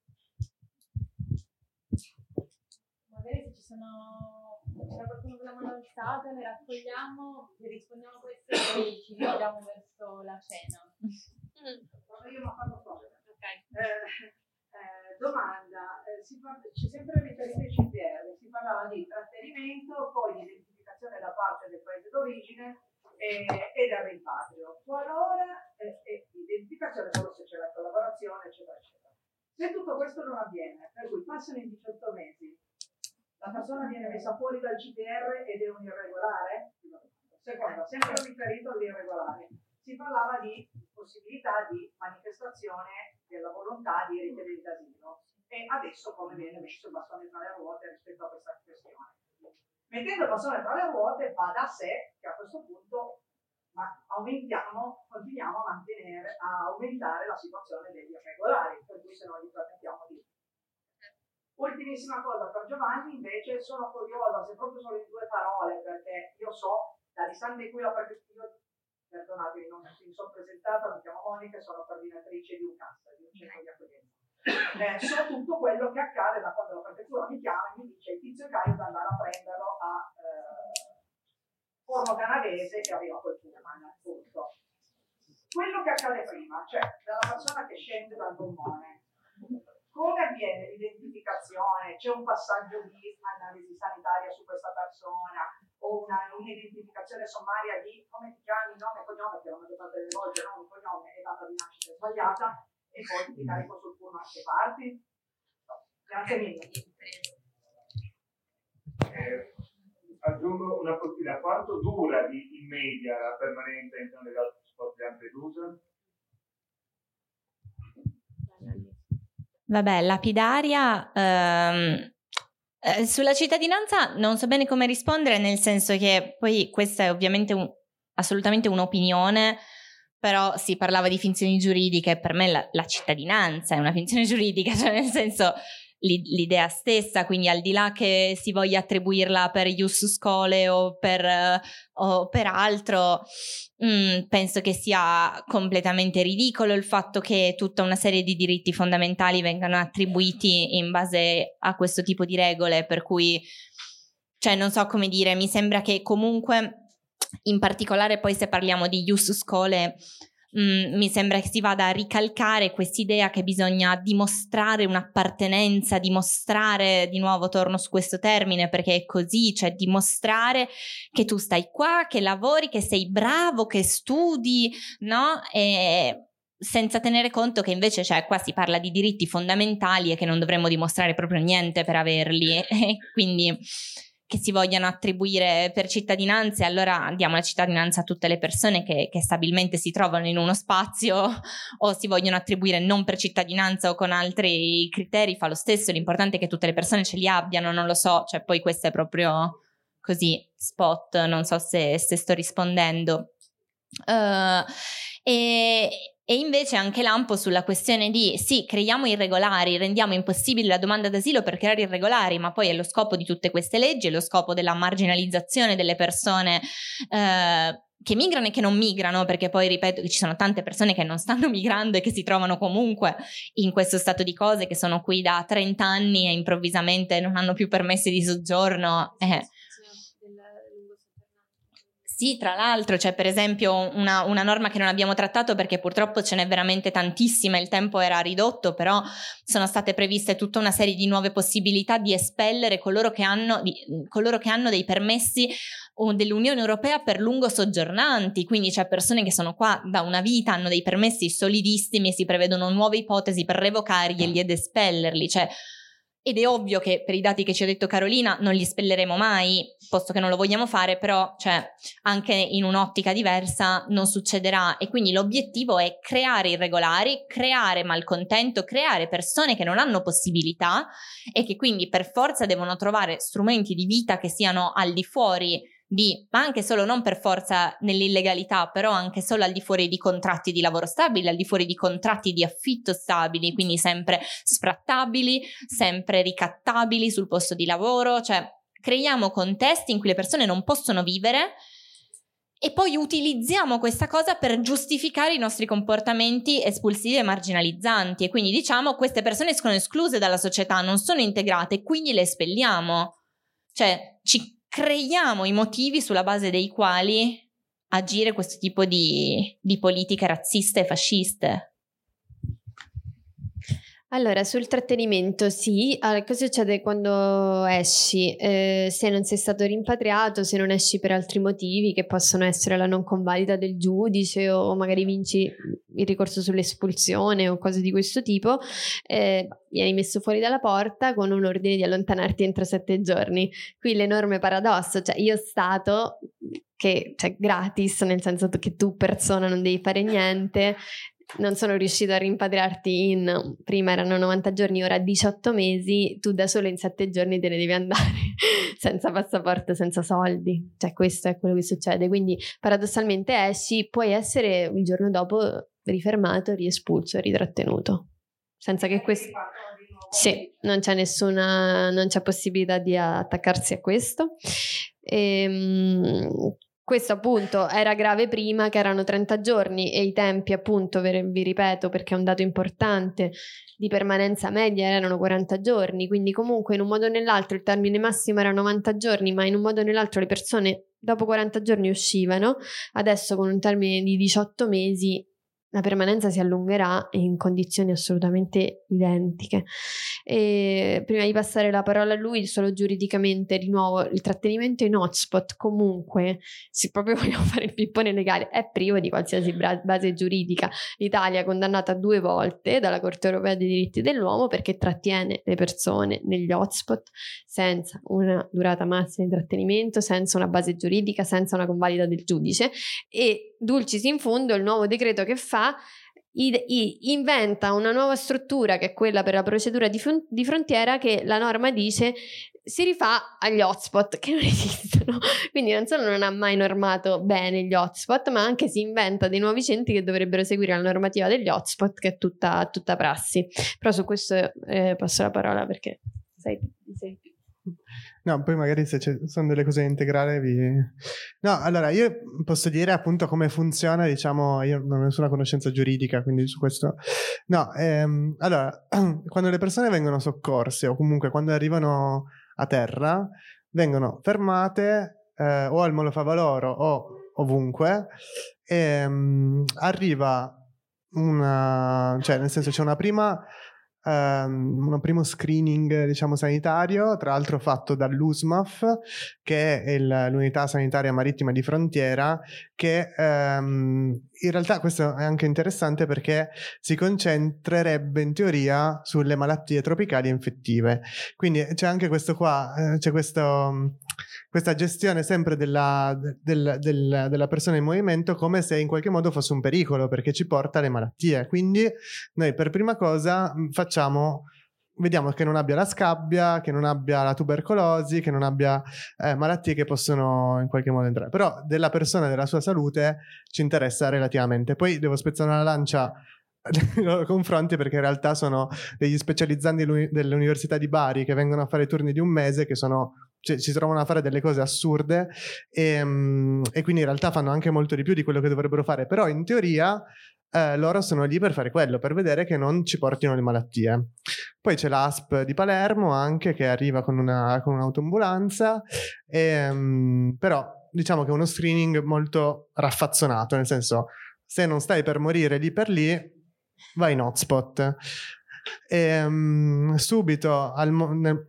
Magari se ci sono, c'è qualcuno con la mano alzata, le raccogliamo, le rispondiamo a queste e poi ci dirigiamo verso la cena. Mm. Io mi fanno cosa. Okay. Eh, Eh, domanda, eh, si parla, c'è sempre riferito ai C P R, si parlava di trattenimento, poi di identificazione da parte del paese d'origine e, e del rimpatrio. Qualora eh, eh, identificazione, solo se c'è la collaborazione, eccetera, eccetera. Se tutto questo non avviene, per cui passano i diciotto mesi, la persona viene messa fuori dal C P R ed è un irregolare? Seconda, sempre riferito all'irregolare, si parlava di possibilità di manifestazione della volontà di richiedere l'asilo e adesso come viene messo il bastone tra le ruote rispetto a questa questione. Mettendo il bastone tra le ruote va da sé che a questo punto ma aumentiamo, continuiamo a mantenere, a aumentare la situazione degli irregolari, per cui se non li permettiamo di. Ultimissima cosa per Giovanni, invece sono curiosa, se proprio solo in due parole, perché io so, da distante in cui ho io perdonatemi, non mi sono presentata, mi chiamo Monica e sono coordinatrice di un C A S, di un centro di accoglienza. Eh, so tutto quello che accade da quando la prefettura mi chiama e mi dice il tizio Caio da andare a prenderlo a eh, Forno Canavese e arriva col pullman, appunto. Quello che accade prima, cioè dalla persona che scende dal gommone, come avviene l'identificazione? C'è un passaggio di analisi sanitaria su questa persona o una, un'identificazione sommaria di come ti chiami, nome e cognome, che la maggior parte delle volte nome, cognome e data di nascita sbagliata, e poi ti carico sul turno anche parti? No. Grazie mille. Eh, aggiungo una cosina, quanto dura di, in media la permanenza in zona legato sport di Lampedusa? Vabbè, lapidaria, ehm, eh, sulla cittadinanza non so bene come rispondere, nel senso che poi questa è ovviamente un, assolutamente un'opinione, però si parlava di finzioni giuridiche, per me la, la cittadinanza è una finzione giuridica, cioè nel senso l'idea stessa, quindi al di là che si voglia attribuirla per Ius Scholae o per, o per altro, mh, penso che sia completamente ridicolo il fatto che tutta una serie di diritti fondamentali vengano attribuiti in base a questo tipo di regole, per cui, cioè non so come dire, mi sembra che comunque, in particolare poi se parliamo di Ius Scholae, Mm, mi sembra che si vada a ricalcare quest'idea che bisogna dimostrare un'appartenenza, dimostrare, di nuovo torno su questo termine perché è così, cioè dimostrare che tu stai qua, che lavori, che sei bravo, che studi, no? E senza tenere conto che invece, cioè, qua si parla di diritti fondamentali e che non dovremmo dimostrare proprio niente per averli, e quindi che si vogliano attribuire per cittadinanza, e allora diamo la cittadinanza a tutte le persone che, che stabilmente si trovano in uno spazio, o si vogliono attribuire non per cittadinanza o con altri criteri, fa lo stesso, l'importante è che tutte le persone ce li abbiano, non lo so, cioè poi questo è proprio così, spot, non so se, se sto rispondendo. Uh, e... E invece anche Lampo sulla questione di sì, creiamo irregolari, rendiamo impossibile la domanda d'asilo per creare irregolari, ma poi è lo scopo di tutte queste leggi, è lo scopo della marginalizzazione delle persone eh, che migrano e che non migrano, perché poi ripeto che ci sono tante persone che non stanno migrando e che si trovano comunque in questo stato di cose, che sono qui da trenta anni e improvvisamente non hanno più permessi di soggiorno. Eh. Sì, tra l'altro c'è per esempio una, una norma che non abbiamo trattato perché purtroppo ce n'è veramente tantissima, il tempo era ridotto, però sono state previste tutta una serie di nuove possibilità di espellere coloro che hanno, di, coloro che hanno dei permessi dell'Unione Europea per lungo soggiornanti, quindi c'è persone che sono qua da una vita, hanno dei permessi solidissimi e si prevedono nuove ipotesi per revocarglieli ed espellerli, cioè. Ed è ovvio che per i dati che ci ha detto Carolina non li espelleremo mai, posto che non lo vogliamo fare, però cioè, anche in un'ottica diversa non succederà, e quindi l'obiettivo è creare irregolari, creare malcontento, creare persone che non hanno possibilità e che quindi per forza devono trovare strumenti di vita che siano al di fuori di, ma anche solo non per forza nell'illegalità, però anche solo al di fuori di contratti di lavoro stabili, al di fuori di contratti di affitto stabili, quindi sempre sfrattabili, sempre ricattabili sul posto di lavoro, cioè creiamo contesti in cui le persone non possono vivere e poi utilizziamo questa cosa per giustificare i nostri comportamenti espulsivi e marginalizzanti, e quindi diciamo queste persone sono escluse dalla società, non sono integrate, quindi le espelliamo, cioè ci creiamo i motivi sulla base dei quali agire questo tipo di, di politiche razziste e fasciste. Allora, sul trattenimento, sì. Allora, cosa succede quando esci? Eh, se non sei stato rimpatriato, se non esci per altri motivi che possono essere la non convalida del giudice o magari vinci il ricorso sull'espulsione o cose di questo tipo, eh, vieni messo fuori dalla porta con un ordine di allontanarti entro sette giorni. Qui l'enorme paradosso, cioè io Stato, che cioè gratis, nel senso che tu persona non devi fare niente, non sono riuscito a rimpatriarti in, prima erano novanta giorni, ora diciotto mesi, tu da solo in sette giorni te ne devi andare senza passaporto, senza soldi, cioè questo è quello che succede, quindi paradossalmente esci, puoi essere il giorno dopo rifermato, riespulso, ritrattenuto, senza che questo... Sì, non c'è nessuna, non c'è possibilità di attaccarsi a questo. Ehm... Questo appunto era grave prima, che erano trenta giorni, e i tempi appunto, vi ripeto perché è un dato importante, di permanenza media erano quaranta giorni, quindi comunque in un modo o nell'altro il termine massimo era novanta giorni, ma in un modo o nell'altro le persone dopo quaranta giorni uscivano. Adesso con un termine di diciotto mesi la permanenza si allungherà in condizioni assolutamente identiche. E prima di passare la parola a lui, solo giuridicamente, di nuovo, il trattenimento in hotspot comunque, se proprio vogliamo fare il pippone legale, è privo di qualsiasi base giuridica. L'Italia è condannata due volte dalla Corte Europea dei diritti dell'uomo perché trattiene le persone negli hotspot senza una durata massima di trattenimento, senza una base giuridica, senza una convalida del giudice, e dulcis in fundo il nuovo decreto che fa I, i, inventa una nuova struttura, che è quella per la procedura di, fron- di frontiera, che la norma dice si rifà agli hotspot che non esistono, quindi non solo non ha mai normato bene gli hotspot, ma anche si inventa dei nuovi centri che dovrebbero seguire la normativa degli hotspot, che è tutta, tutta prassi. Però su questo eh, passo la parola perché sei, sei più. No, poi magari se ci sono delle cose da integrare vi... No, allora io posso dire appunto come funziona, diciamo, io non ho nessuna conoscenza giuridica, quindi su questo... No, ehm, allora, quando le persone vengono soccorse o comunque quando arrivano a terra, vengono fermate eh, o al Molo Favaloro o ovunque, e ehm, arriva una... cioè nel senso c'è una prima... Um, un primo screening, diciamo, sanitario, tra l'altro fatto dall'U S M A F, che è il, l'unità sanitaria marittima di frontiera, che um, in realtà questo è anche interessante perché si concentrerebbe in teoria sulle malattie tropicali infettive. Quindi c'è anche questo qua, eh, c'è questo, questa gestione sempre della, del, del, della persona in movimento come se in qualche modo fosse un pericolo, perché ci porta alle malattie. Quindi noi per prima cosa facciamo, vediamo che non abbia la scabbia, che non abbia la tubercolosi, che non abbia eh, malattie che possono in qualche modo entrare. Però della persona e della sua salute ci interessa relativamente. Poi devo spezzare una lancia nei loro confronti, perché in realtà sono degli specializzanti dell'Università di Bari che vengono a fare turni di un mese, che sono, cioè, ci trovano a fare delle cose assurde e, um, e quindi in realtà fanno anche molto di più di quello che dovrebbero fare. Però in teoria eh, loro sono lì per fare quello, per vedere che non ci portino le malattie. Poi c'è l'A S P di Palermo anche, che arriva con, una, con un'autoambulanza, e, um, però diciamo che è uno screening molto raffazzonato, nel senso, se non stai per morire lì per lì, vai in hotspot. E, um, subito al mo- nel...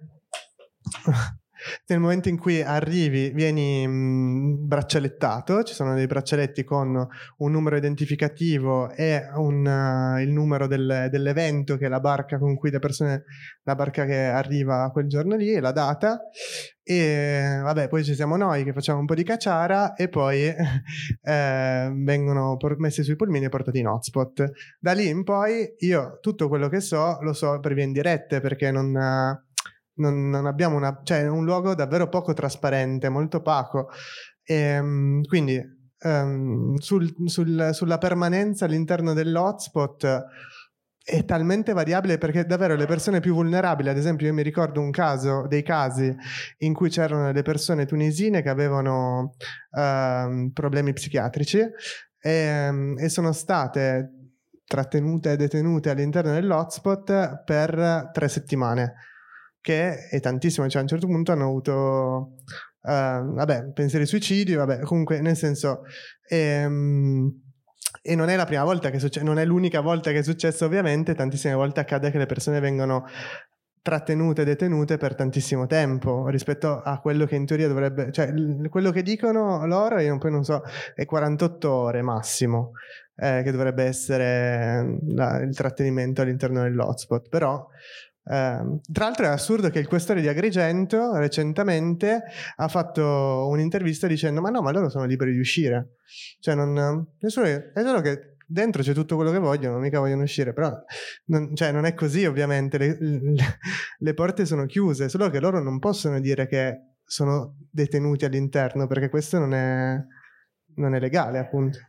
nel momento in cui arrivi vieni mh, braccialettato, ci sono dei braccialetti con un numero identificativo e un, uh, il numero del, dell'evento, che è la barca con cui le persone, la barca che arriva quel giorno lì, e la data. E vabbè, poi ci siamo noi che facciamo un po' di cacciara e poi eh, vengono por- messi sui pulmini e portati in hotspot. Da lì in poi io tutto quello che so lo so per vie indirette, perché non... Uh, Non, non abbiamo una, cioè un luogo davvero poco trasparente, molto opaco, e, quindi um, sul, sul, sulla permanenza all'interno dell'hotspot è talmente variabile, perché davvero le persone più vulnerabili, ad esempio io mi ricordo un caso, dei casi in cui c'erano delle persone tunisine che avevano um, problemi psichiatrici e, e sono state trattenute e detenute all'interno dell'hotspot per tre settimane, che è tantissimo. Cioè a un certo punto hanno avuto uh, vabbè, pensieri suicidi, vabbè, comunque nel senso ehm, e non è la prima volta che succede, non è l'unica volta che è successo, ovviamente tantissime volte accade che le persone vengono trattenute e detenute per tantissimo tempo rispetto a quello che in teoria dovrebbe, cioè l- quello che dicono loro, io poi non so, è quarantotto ore massimo eh, che dovrebbe essere la, il trattenimento all'interno dell'hotspot. Però Uh, tra l'altro è assurdo che il questore di Agrigento recentemente ha fatto un'intervista dicendo ma no, ma loro sono liberi di uscire, cioè non, nessuno, è solo che dentro c'è tutto quello che vogliono, mica vogliono uscire, però non, cioè non è così, ovviamente le, le, le porte sono chiuse, solo che loro non possono dire che sono detenuti all'interno, perché questo non è, non è legale, appunto.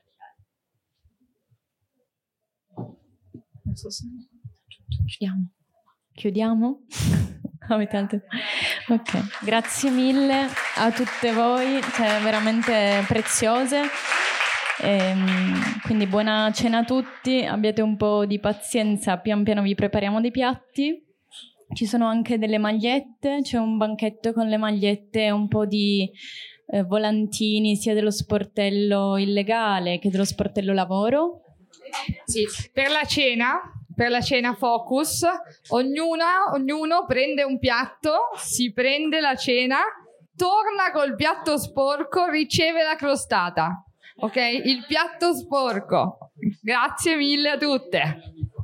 Non so se... Chiudiamo. Chiudiamo? Avete altre... Ok, grazie mille a tutte voi, cioè veramente preziose. E, quindi buona cena a tutti, abbiate un po' di pazienza, pian piano vi prepariamo dei piatti. Ci sono anche delle magliette, c'è un banchetto con le magliette e un po' di eh, volantini sia dello sportello illegale che dello sportello lavoro. Sì, per la cena... Per la cena Focus, ognuna, ognuno prende un piatto, si prende la cena, torna col piatto sporco, riceve la crostata. Ok? Il piatto sporco. Grazie mille a tutte.